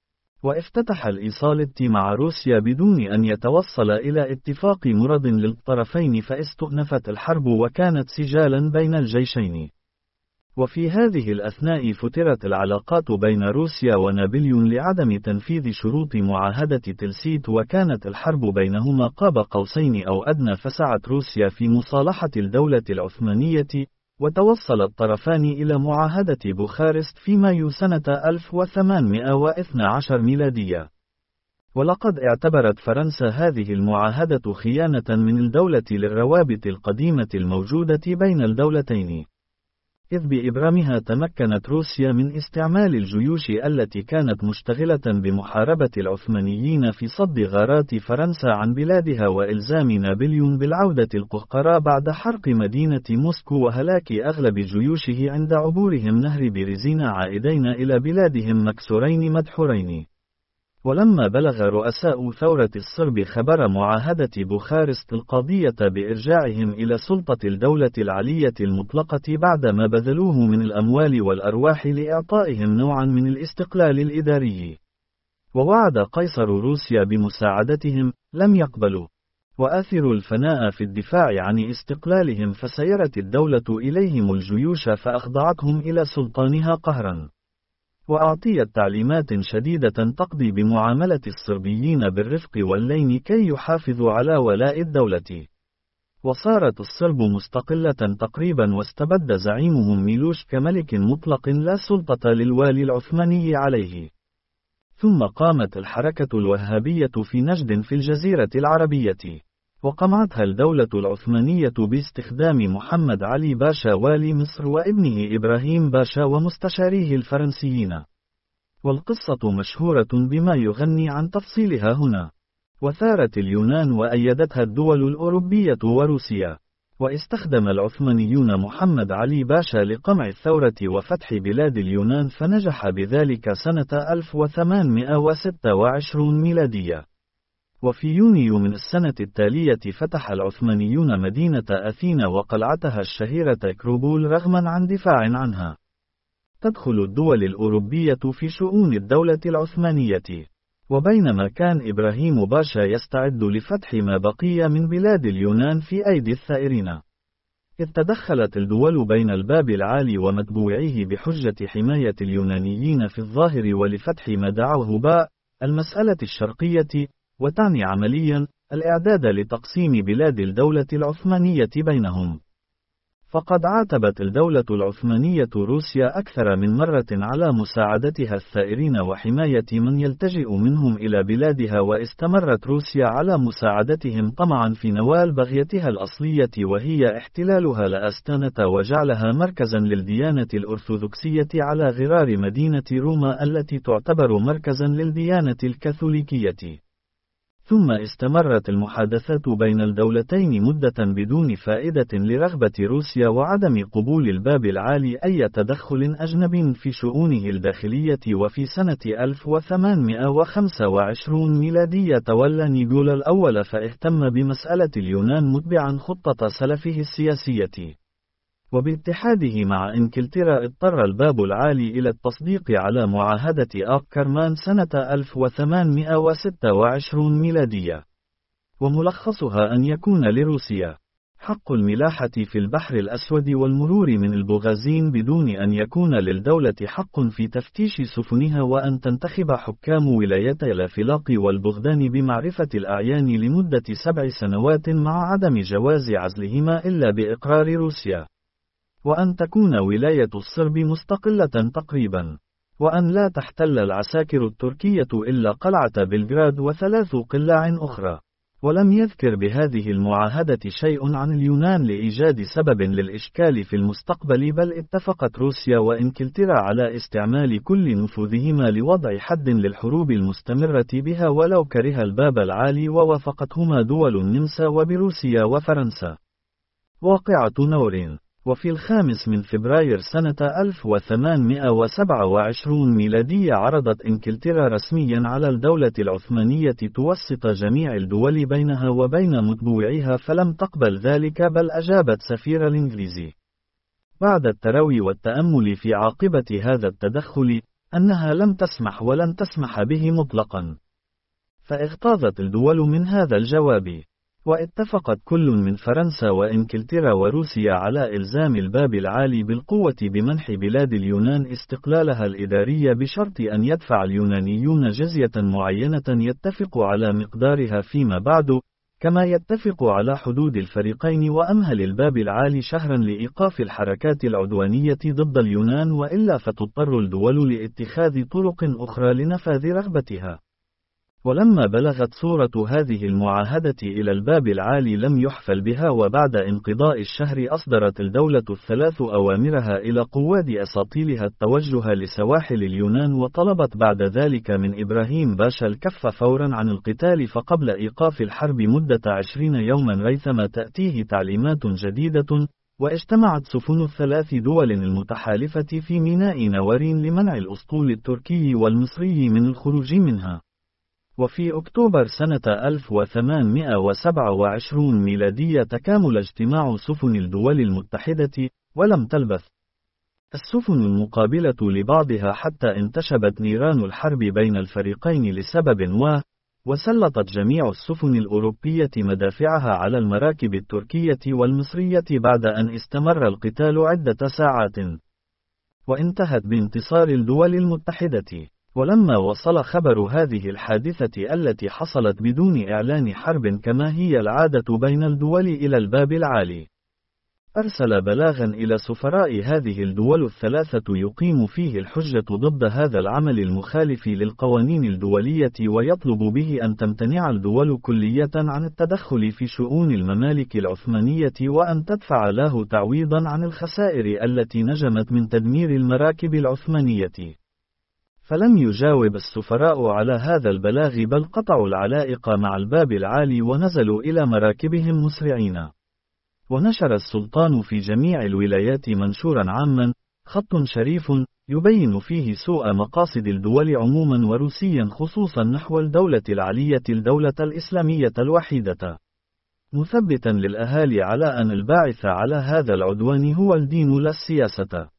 وافتتح الإيصالات مع روسيا بدون أن يتوصل إلى اتفاق مرض للطرفين، فاستؤنفت الحرب وكانت سجالا بين الجيشين. وفي هذه الأثناء فترت العلاقات بين روسيا ونابليون لعدم تنفيذ شروط معاهدة تلسيت، وكانت الحرب بينهما قاب قوسين أو أدنى، فسعت روسيا في مصالحة الدولة العثمانية، وتوصل الطرفان إلى معاهدة بوخارست في مايو سنة ألف وثمانمائة واثني عشر ميلادية. ولقد اعتبرت فرنسا هذه المعاهدة خيانة من الدولة للروابط القديمة الموجودة بين الدولتين، إذ بإبرامها تمكنت روسيا من استعمال الجيوش التي كانت مشتغلة بمحاربة العثمانيين في صد غارات فرنسا عن بلادها، وإلزام نابليون بالعودة القهقرى بعد حرق مدينة موسكو وهلاك أغلب جيوشه عند عبورهم نهر بيرزين عائدين إلى بلادهم مكسورين مدحورين. ولما بلغ رؤساء ثورة الصرب خبر معاهدة بوخارست القاضية بإرجاعهم إلى سلطة الدولة العلية المطلقة بعدما بذلوه من الأموال والأرواح لإعطائهم نوعا من الاستقلال الإداري، ووعد قيصر روسيا بمساعدتهم، لم يقبلوا، وآثروا الفناء في الدفاع عن استقلالهم، فسيرت الدولة إليهم الجيوش فأخضعتهم إلى سلطانها قهرا، وأعطيت تعليمات شديدة تقضي بمعاملة الصربيين بالرفق واللين كي يحافظوا على ولاء الدولة. وصارت الصرب مستقلة تقريبا، واستبد زعيمهم ميلوش كملك مطلق لا سلطة للوالي العثماني عليه. ثم قامت الحركة الوهابية في نجد في الجزيرة العربية، وقمعتها الدولة العثمانية باستخدام محمد علي باشا والي مصر وابنه إبراهيم باشا ومستشاريه الفرنسيين. والقصة مشهورة بما يغني عن تفصيلها هنا. وثارت اليونان وأيدتها الدول الأوروبية وروسيا، واستخدم العثمانيون محمد علي باشا لقمع الثورة وفتح بلاد اليونان، فنجح بذلك سنة ألف وثمانمائة وستة وعشرين ميلادية. وفي يونيو من السنة التالية فتح العثمانيون مدينة أثينا وقلعتها الشهيرة كروبول رغما عن دفاع عنها. تدخل الدول الأوروبية في شؤون الدولة العثمانية. وبينما كان إبراهيم باشا يستعد لفتح ما بقي من بلاد اليونان في أيدي الثائرين، إذ تدخلت الدول بين الباب العالي ومتبوعيه بحجة حماية اليونانيين في الظاهر ولفتح ما دعوه باء المسألة الشرقية، وتعني عمليا الإعداد لتقسيم بلاد الدولة العثمانية بينهم. فقد عاتبت الدولة العثمانية روسيا أكثر من مرة على مساعدتها الثائرين وحماية من يلتجئ منهم إلى بلادها، واستمرت روسيا على مساعدتهم طمعا في نوال بغيتها الأصلية وهي احتلالها لأستانة وجعلها مركزا للديانة الأرثوذكسية على غرار مدينة روما التي تعتبر مركزا للديانة الكاثوليكية. ثم استمرت المحادثات بين الدولتين مدة بدون فائدة لرغبة روسيا وعدم قبول الباب العالي أي تدخل أجنبي في شؤونه الداخلية. وفي سنة ألف وثمانمائة وخمسة وعشرين ميلادية تولى نيكولا الأول فاهتم بمسألة اليونان متبعا خطة سلفه السياسية، وباتحاده مع إنكلترا اضطر الباب العالي إلى التصديق على معاهدة آكرمان سنة ألف وثمانمائة وستة وعشرين ميلادية، وملخصها أن يكون لروسيا حق الملاحة في البحر الأسود والمرور من البوغازين بدون أن يكون للدولة حق في تفتيش سفنها، وأن تنتخب حكام ولايتي الأفلاق والبغدان بمعرفة الأعيان لمدة سبع سنوات مع عدم جواز عزلهما إلا بإقرار روسيا، وأن تكون ولاية الصرب مستقلة تقريبا، وأن لا تحتل العساكر التركية إلا قلعة بلغراد وثلاث قلاع أخرى. ولم يذكر بهذه المعاهدة شيء عن اليونان لإيجاد سبب للإشكال في المستقبل، بل اتفقت روسيا وإنكلترا على استعمال كل نفوذهما لوضع حد للحروب المستمرة بها ولو كره الباب العالي، ووافقتهما دول النمسا وبروسيا وفرنسا. واقعة نورين. وفي الخامس من فبراير سنة ألف وثمانمائة وسبعة وعشرين ميلادية عرضت إنكلترا رسميا على الدولة العثمانية توسط جميع الدول بينها وبين متبوعيها، فلم تقبل ذلك بل أجابت سفير الإنجليزي بعد التروي والتأمل في عاقبة هذا التدخل أنها لم تسمح ولن تسمح به مطلقا، فاغتاظت الدول من هذا الجواب، واتفقت كل من فرنسا وإنكلترا وروسيا على إلزام الباب العالي بالقوة بمنح بلاد اليونان استقلالها الإداري بشرط أن يدفع اليونانيون جزية معينة يتفق على مقدارها فيما بعد، كما يتفق على حدود الفريقين، وأمهل الباب العالي شهرا لإيقاف الحركات العدوانية ضد اليونان، وإلا فتضطر الدول لاتخاذ طرق أخرى لنفاذ رغبتها. ولما بلغت صورة هذه المعاهدة إلى الباب العالي لم يحفل بها، وبعد انقضاء الشهر أصدرت الدولة الثلاث أوامرها إلى قواد أساطيلها التوجه لسواحل اليونان، وطلبت بعد ذلك من إبراهيم باشا الكف فورا عن القتال، فقبل إيقاف الحرب مدة عشرين يوما ريثما تأتيه تعليمات جديدة. واجتمعت سفن الثلاث دول المتحالفة في ميناء نوارين لمنع الأسطول التركي والمصري من الخروج منها. وفي أكتوبر سنة ألف وثمانمائة وسبعة وعشرين ميلادية تكامل اجتماع سفن الدول المتحدة، ولم تلبث السفن المقابلة لبعضها حتى انتشبت نيران الحرب بين الفريقين لسبب و وسلطت جميع السفن الأوروبية مدافعها على المراكب التركية والمصرية بعد أن استمر القتال عدة ساعات، وانتهت بانتصار الدول المتحدة. ولما وصل خبر هذه الحادثة التي حصلت بدون إعلان حرب كما هي العادة بين الدول إلى الباب العالي، أرسل بلاغا إلى سفراء هذه الدول الثلاثة يقيم فيه الحجة ضد هذا العمل المخالف للقوانين الدولية، ويطلب به أن تمتنع الدول كلية عن التدخل في شؤون الممالك العثمانية، وأن تدفع له تعويضا عن الخسائر التي نجمت من تدمير المراكب العثمانية. فلم يجاوب السفراء على هذا البلاغ، بل قطعوا العلائق مع الباب العالي ونزلوا إلى مراكبهم مسرعين. ونشر السلطان في جميع الولايات منشورا عاما خط شريف يبين فيه سوء مقاصد الدول عموما وروسيا خصوصا نحو الدولة العلية الدولة الإسلامية الوحيدة، مثبتا للأهالي على أن الباعث على هذا العدوان هو الدين لا السياسة،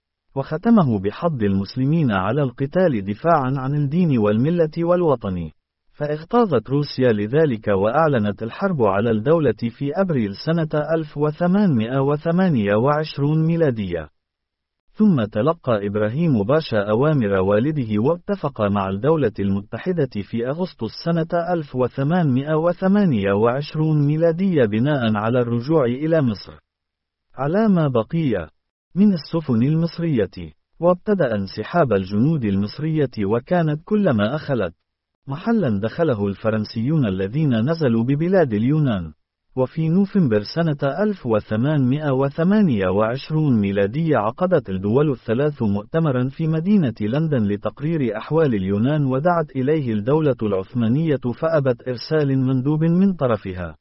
وختمه بحض المسلمين على القتال دفاعا عن الدين والملة والوطن. فاغتاظت روسيا لذلك وأعلنت الحرب على الدولة في أبريل سنة ألف وثمانمائة وثمانية وعشرين ميلادية. ثم تلقى إبراهيم باشا أوامر والده واتفق مع الدولة المتحدة في أغسطس سنة ألف وثمانمائة وثمانية وعشرين ميلادية بناء على الرجوع إلى مصر. على ما بقي من السفن المصرية، وابتدأ انسحاب الجنود المصرية، وكانت كلما أخلت محلا دخله الفرنسيون الذين نزلوا ببلاد اليونان. وفي نوفمبر سنة ألف وثمانمائة وثمانية وعشرين ميلادية عقدت الدول الثلاث مؤتمرا في مدينة لندن لتقرير أحوال اليونان، ودعت إليه الدولة العثمانية فأبت إرسال مندوب من طرفها،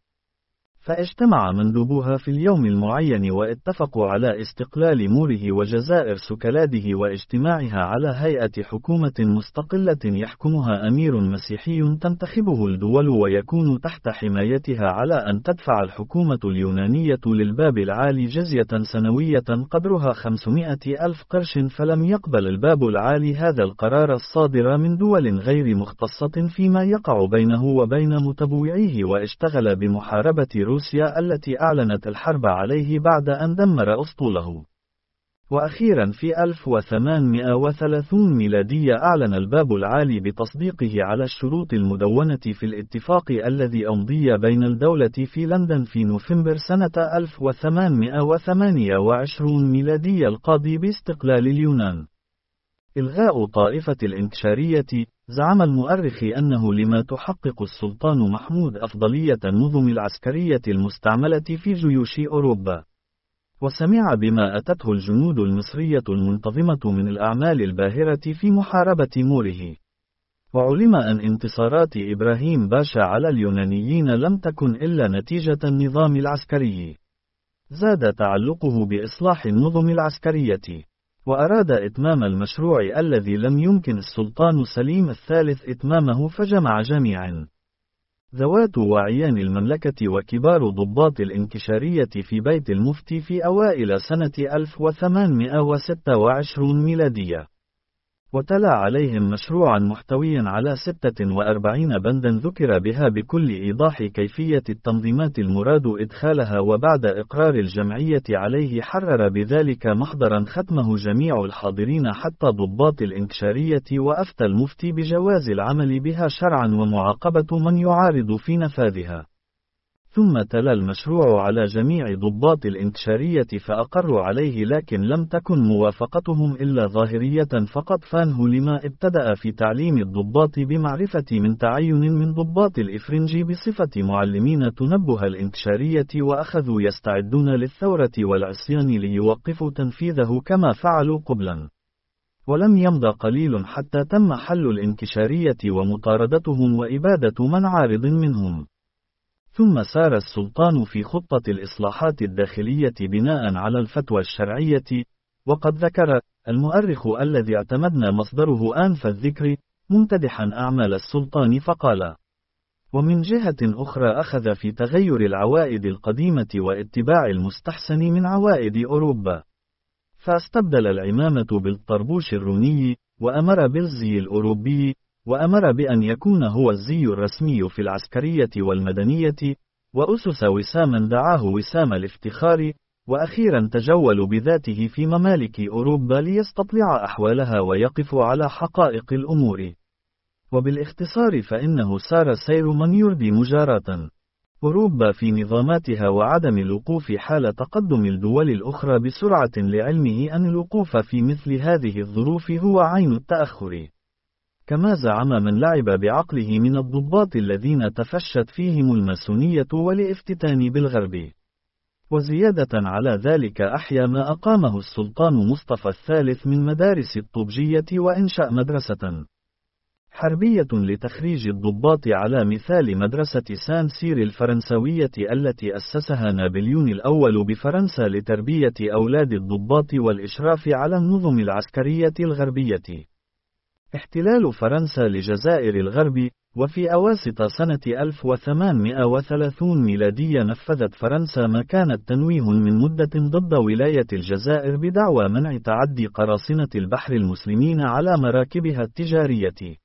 فاجتمع مندوبوها في اليوم المعين واتفقوا على استقلال موره وجزائر سكلاده واجتماعها على هيئة حكومة مستقلة يحكمها أمير مسيحي تنتخبه الدول ويكون تحت حمايتها، على أن تدفع الحكومة اليونانية للباب العالي جزية سنوية قدرها خمسمائة ألف قرش. فلم يقبل الباب العالي هذا القرار الصادر من دول غير مختصة فيما يقع بينه وبين متبوعيه، واشتغل بمحاربة روسيا التي أعلنت الحرب عليه بعد أن دمر أسطوله. وأخيرا في ألف وثمانمائة وثلاثين ميلادية أعلن الباب العالي بتصديقه على الشروط المدونة في الاتفاق الذي أمضي بين الدولة في لندن في نوفمبر سنة ألف وثمانمائة وثمانية وعشرين ميلادية القاضي باستقلال اليونان. إلغاء طائفة الانكشارية. زعم المؤرخ أنه لما تحقق السلطان محمود أفضلية النظم العسكرية المستعملة في جيوش أوروبا، وسمع بما أتته الجنود المصرية المنتظمة من الأعمال الباهرة في محاربة موره. وعلم أن انتصارات إبراهيم باشا على اليونانيين لم تكن إلا نتيجة النظام العسكري. زاد تعلقه بإصلاح النظم العسكرية، وأراد إتمام المشروع الذي لم يمكن السلطان سليم الثالث إتمامه، فجمع جميعا ذوات وعيان المملكة وكبار ضباط الانكشارية في بيت المفتي في أوائل سنة ألف وثمانمائة وستة وعشرين ميلادية، وتلا عليهم مشروعا محتويا على ستة وأربعين بندا ذكر بها بكل إيضاح كيفية التنظيمات المراد إدخالها، وبعد إقرار الجمعية عليه حرر بذلك محضرا ختمه جميع الحاضرين حتى ضباط الانكشارية، وأفتى المفتي بجواز العمل بها شرعا ومعاقبة من يعارض في نفاذها. ثم تلا المشروع على جميع ضباط الانكشارية فأقروا عليه، لكن لم تكن موافقتهم إلا ظاهرية فقط، فانه لما ابتدأ في تعليم الضباط بمعرفة من تعين من ضباط الإفرنج بصفة معلمين تنبه الانكشارية، وأخذوا يستعدون للثورة والعصيان ليوقفوا تنفيذه كما فعلوا قبلا. ولم يمض قليل حتى تم حل الانكشارية ومطاردتهم وإبادة من عارض منهم. ثم سار السلطان في خطة الإصلاحات الداخلية بناء على الفتوى الشرعية. وقد ذكر المؤرخ الذي اعتمدنا مصدره آنف الذكر ممتدحا أعمال السلطان فقال: ومن جهة أخرى أخذ في تغير العوائد القديمة واتباع المستحسن من عوائد أوروبا، فاستبدل العمامة بالطربوش الروني، وأمر بالزي الأوروبي، وأمر بأن يكون هو الزي الرسمي في العسكرية والمدنية، وأسس وساما دعاه وسام الافتخار، وأخيرا تجول بذاته في ممالك أوروبا ليستطلع أحوالها ويقف على حقائق الأمور. وبالاختصار فإنه سار سير من يرضي مجاراة أوروبا في نظاماتها وعدم الوقوف حال تقدم الدول الأخرى بسرعة، لعلمه أن الوقوف في مثل هذه الظروف هو عين التأخر، كما زعم من لعب بعقله من الضباط الذين تفشت فيهم الماسونية والافتتان بالغرب. وزيادة على ذلك أحيا ما أقامه السلطان مصطفى الثالث من مدارس الطبجية، وإنشاء مدرسة حربية لتخريج الضباط على مثال مدرسة سان سير الفرنسوية التي أسسها نابليون الأول بفرنسا لتربية أولاد الضباط والإشراف على النظم العسكرية الغربية. احتلال فرنسا لجزائر الغرب. وفي أواسط سنة ألف وثمانمائة وثلاثين ميلادية نفذت فرنسا ما كانت تنويه من مدة ضد ولاية الجزائر بدعوى منع تعدي قراصنة البحر المسلمين على مراكبها التجارية.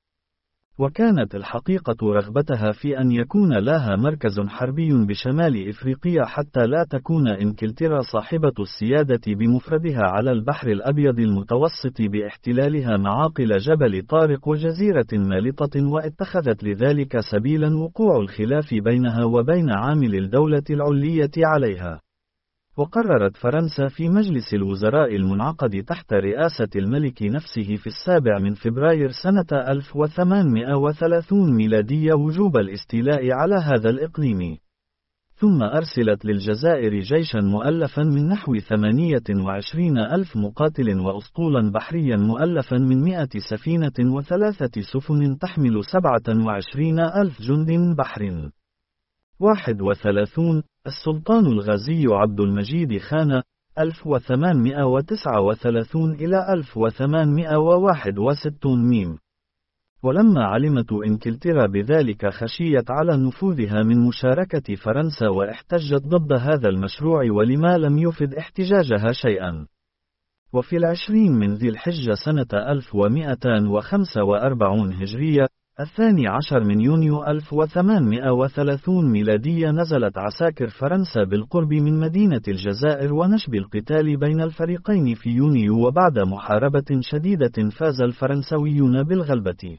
وكانت الحقيقة رغبتها في أن يكون لها مركز حربي بشمال إفريقيا، حتى لا تكون إنجلترا صاحبة السيادة بمفردها على البحر الأبيض المتوسط باحتلالها معاقل جبل طارق وجزيرة مالطة، واتخذت لذلك سبيلا وقوع الخلاف بينها وبين عامل الدولة العلية عليها. وقررت فرنسا في مجلس الوزراء المنعقد تحت رئاسة الملك نفسه في السابع من فبراير سنة ألف وثمانمائة وثلاثين ميلادية وجوب الاستيلاء على هذا الإقليم. ثم أرسلت للجزائر جيشا مؤلفا من نحو ثمانية وعشرين ألف مقاتل وأسطولا بحريا مؤلفا من مئة سفينة وثلاثة سفن تحمل سبعة وعشرين ألف جند بحر. واحد وثلاثون السلطان الغازي عبد المجيد خان ألف وثمانمائة وتسعة وثلاثين إلى ألف وثمانمائة وواحد وستين ميم. ولما علمت إنجلترا بذلك خشيت على نفوذها من مشاركة فرنسا واحتجت ضد هذا المشروع ولما لم يفد احتجاجها شيئا. وفي العشرين من ذي الحجة سنة ألف ومئتين وخمسة وأربعين هجرية الثاني عشر من يونيو ألف وثمانمائة وثلاثين ميلادية نزلت عساكر فرنسا بالقرب من مدينة الجزائر ونشب القتال بين الفريقين في يونيو، وبعد محاربة شديدة فاز الفرنسويون بالغلبة.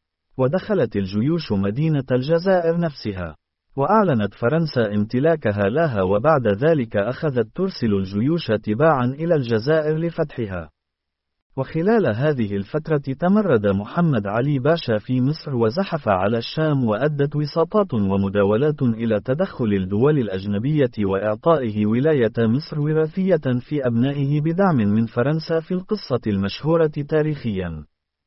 ودخلت الجيوش مدينة الجزائر نفسها، وأعلنت فرنسا امتلاكها لها، وبعد ذلك أخذت ترسل الجيوش تباعا إلى الجزائر لفتحها. وخلال هذه الفترة تمرد محمد علي باشا في مصر وزحف على الشام، وأدت وساطات ومداولات إلى تدخل الدول الأجنبية وإعطائه ولاية مصر وراثية في أبنائه بدعم من فرنسا في القصة المشهورة تاريخيا.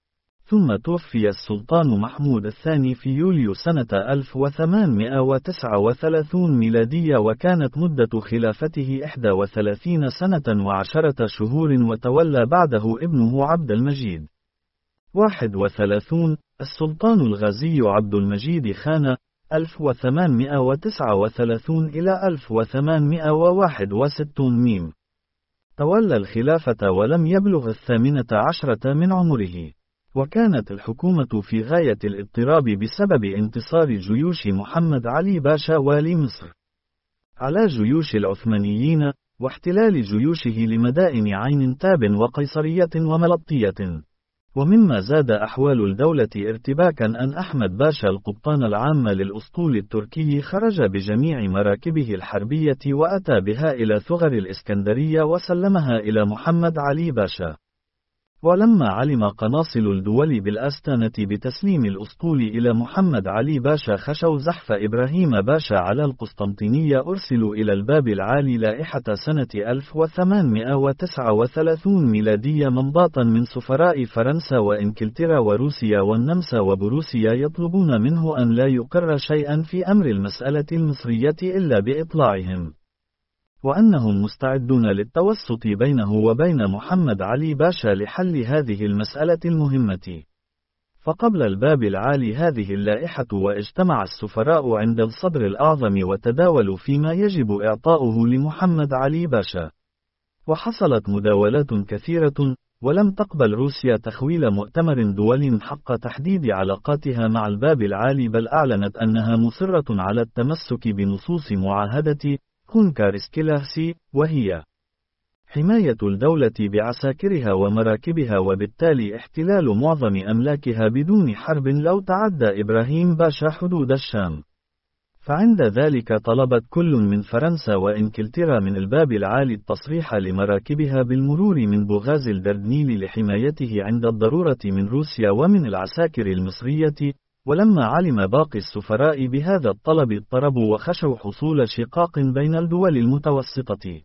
ثم توفي السلطان محمود الثاني في يوليو سنة ألف وثمانمائة وتسعة وثلاثين ميلادية، وكانت مدة خلافته إحدى وثلاثين سنة وعشرة شهور، وتولى بعده ابنه عبد المجيد. واحد وثلاثين السلطان الغازي عبد المجيد خان ألف وثمانمائة وتسعة وثلاثين إلى ألف وثمانمائة وواحد وستين ميم. تولى الخلافة ولم يبلغ الثامنة عشرة من عمره. وكانت الحكومة في غاية الاضطراب بسبب انتصار جيوش محمد علي باشا والي مصر على جيوش العثمانيين، واحتلال جيوشه لمدائن عين تاب وقيصرية وملطية. ومما زاد أحوال الدولة ارتباكا أن أحمد باشا القبطان العام للأسطول التركي خرج بجميع مراكبه الحربية وأتى بها إلى ثغر الإسكندرية وسلمها إلى محمد علي باشا. ولما علم قناصل الدول بالأستانة بتسليم الأسطول إلى محمد علي باشا خشوا زحف إبراهيم باشا على القسطنطينية، أرسلوا إلى الباب العالي لائحة سنة ألف وثمانمائة وتسعة وثلاثين ميلادية منضاطا من سفراء فرنسا وإنجلترا وروسيا والنمسا وبروسيا يطلبون منه أن لا يقر شيئا في أمر المسألة المصرية إلا بإطلاعهم، وأنهم مستعدون للتوسط بينه وبين محمد علي باشا لحل هذه المسألة المهمة. فقبل الباب العالي هذه اللائحة، واجتمع السفراء عند الصدر الأعظم وتداولوا فيما يجب إعطاؤه لمحمد علي باشا. وحصلت مداولات كثيرة، ولم تقبل روسيا تخويل مؤتمر دول حق تحديد علاقاتها مع الباب العالي، بل أعلنت أنها مصرة على التمسك بنصوص معاهدة كونكارسكيلاسي، وهي حماية الدولة بعساكرها ومراكبها، وبالتالي احتلال معظم أملاكها بدون حرب لو تعدى إبراهيم باشا حدود الشام. فعند ذلك طلبت كل من فرنسا وإنجلترا من الباب العالي التصريح لمراكبها بالمرور من بوغاز الدردنيل لحمايته عند الضرورة من روسيا ومن العساكر المصرية. ولما علم باقي السفراء بهذا الطلب اضطربوا وخشوا حصول شقاق بين الدول المتوسطة.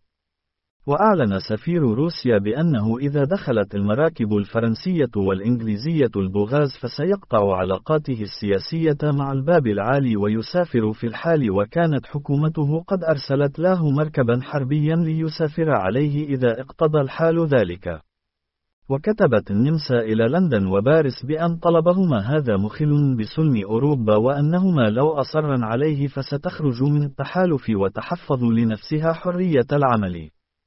وأعلن سفير روسيا بأنه إذا دخلت المراكب الفرنسية والإنجليزية البوغاز فسيقطع علاقاته السياسية مع الباب العالي ويسافر في الحال، وكانت حكومته قد أرسلت له مركبا حربيا ليسافر عليه إذا اقتضى الحال ذلك. وكتبت النمسا إلى لندن وباريس بأن طلبهما هذا مخل بسلم أوروبا، وأنهما لو أصرن عليه فستخرج من التحالف وتحفظ لنفسها حرية العمل.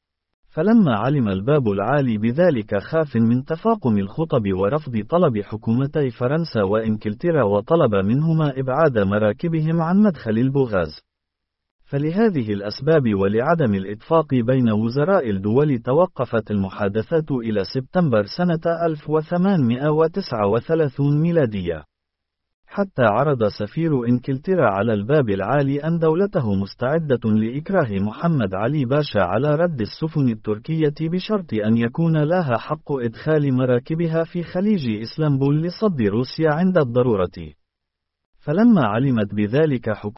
فلما علم الباب العالي بذلك خاف من تفاقم الخطب ورفض طلب حكومتي فرنسا وإنجلترا، وطلب منهما إبعاد مراكبهم عن مدخل البوغاز. فلهذه الأسباب ولعدم الاتفاق بين وزراء الدول توقفت المحادثات إلى سبتمبر سنة ألف وثمانمائة وتسعة وثلاثين ميلادية، حتى عرض سفير إنكلترا على الباب العالي أن دولته مستعدة لإكراه محمد علي باشا على رد السفن التركية بشرط أن يكون لها حق إدخال مراكبها في خليج إسلامبول لصد روسيا عند الضرورة. فلما علمت بذلك حكومة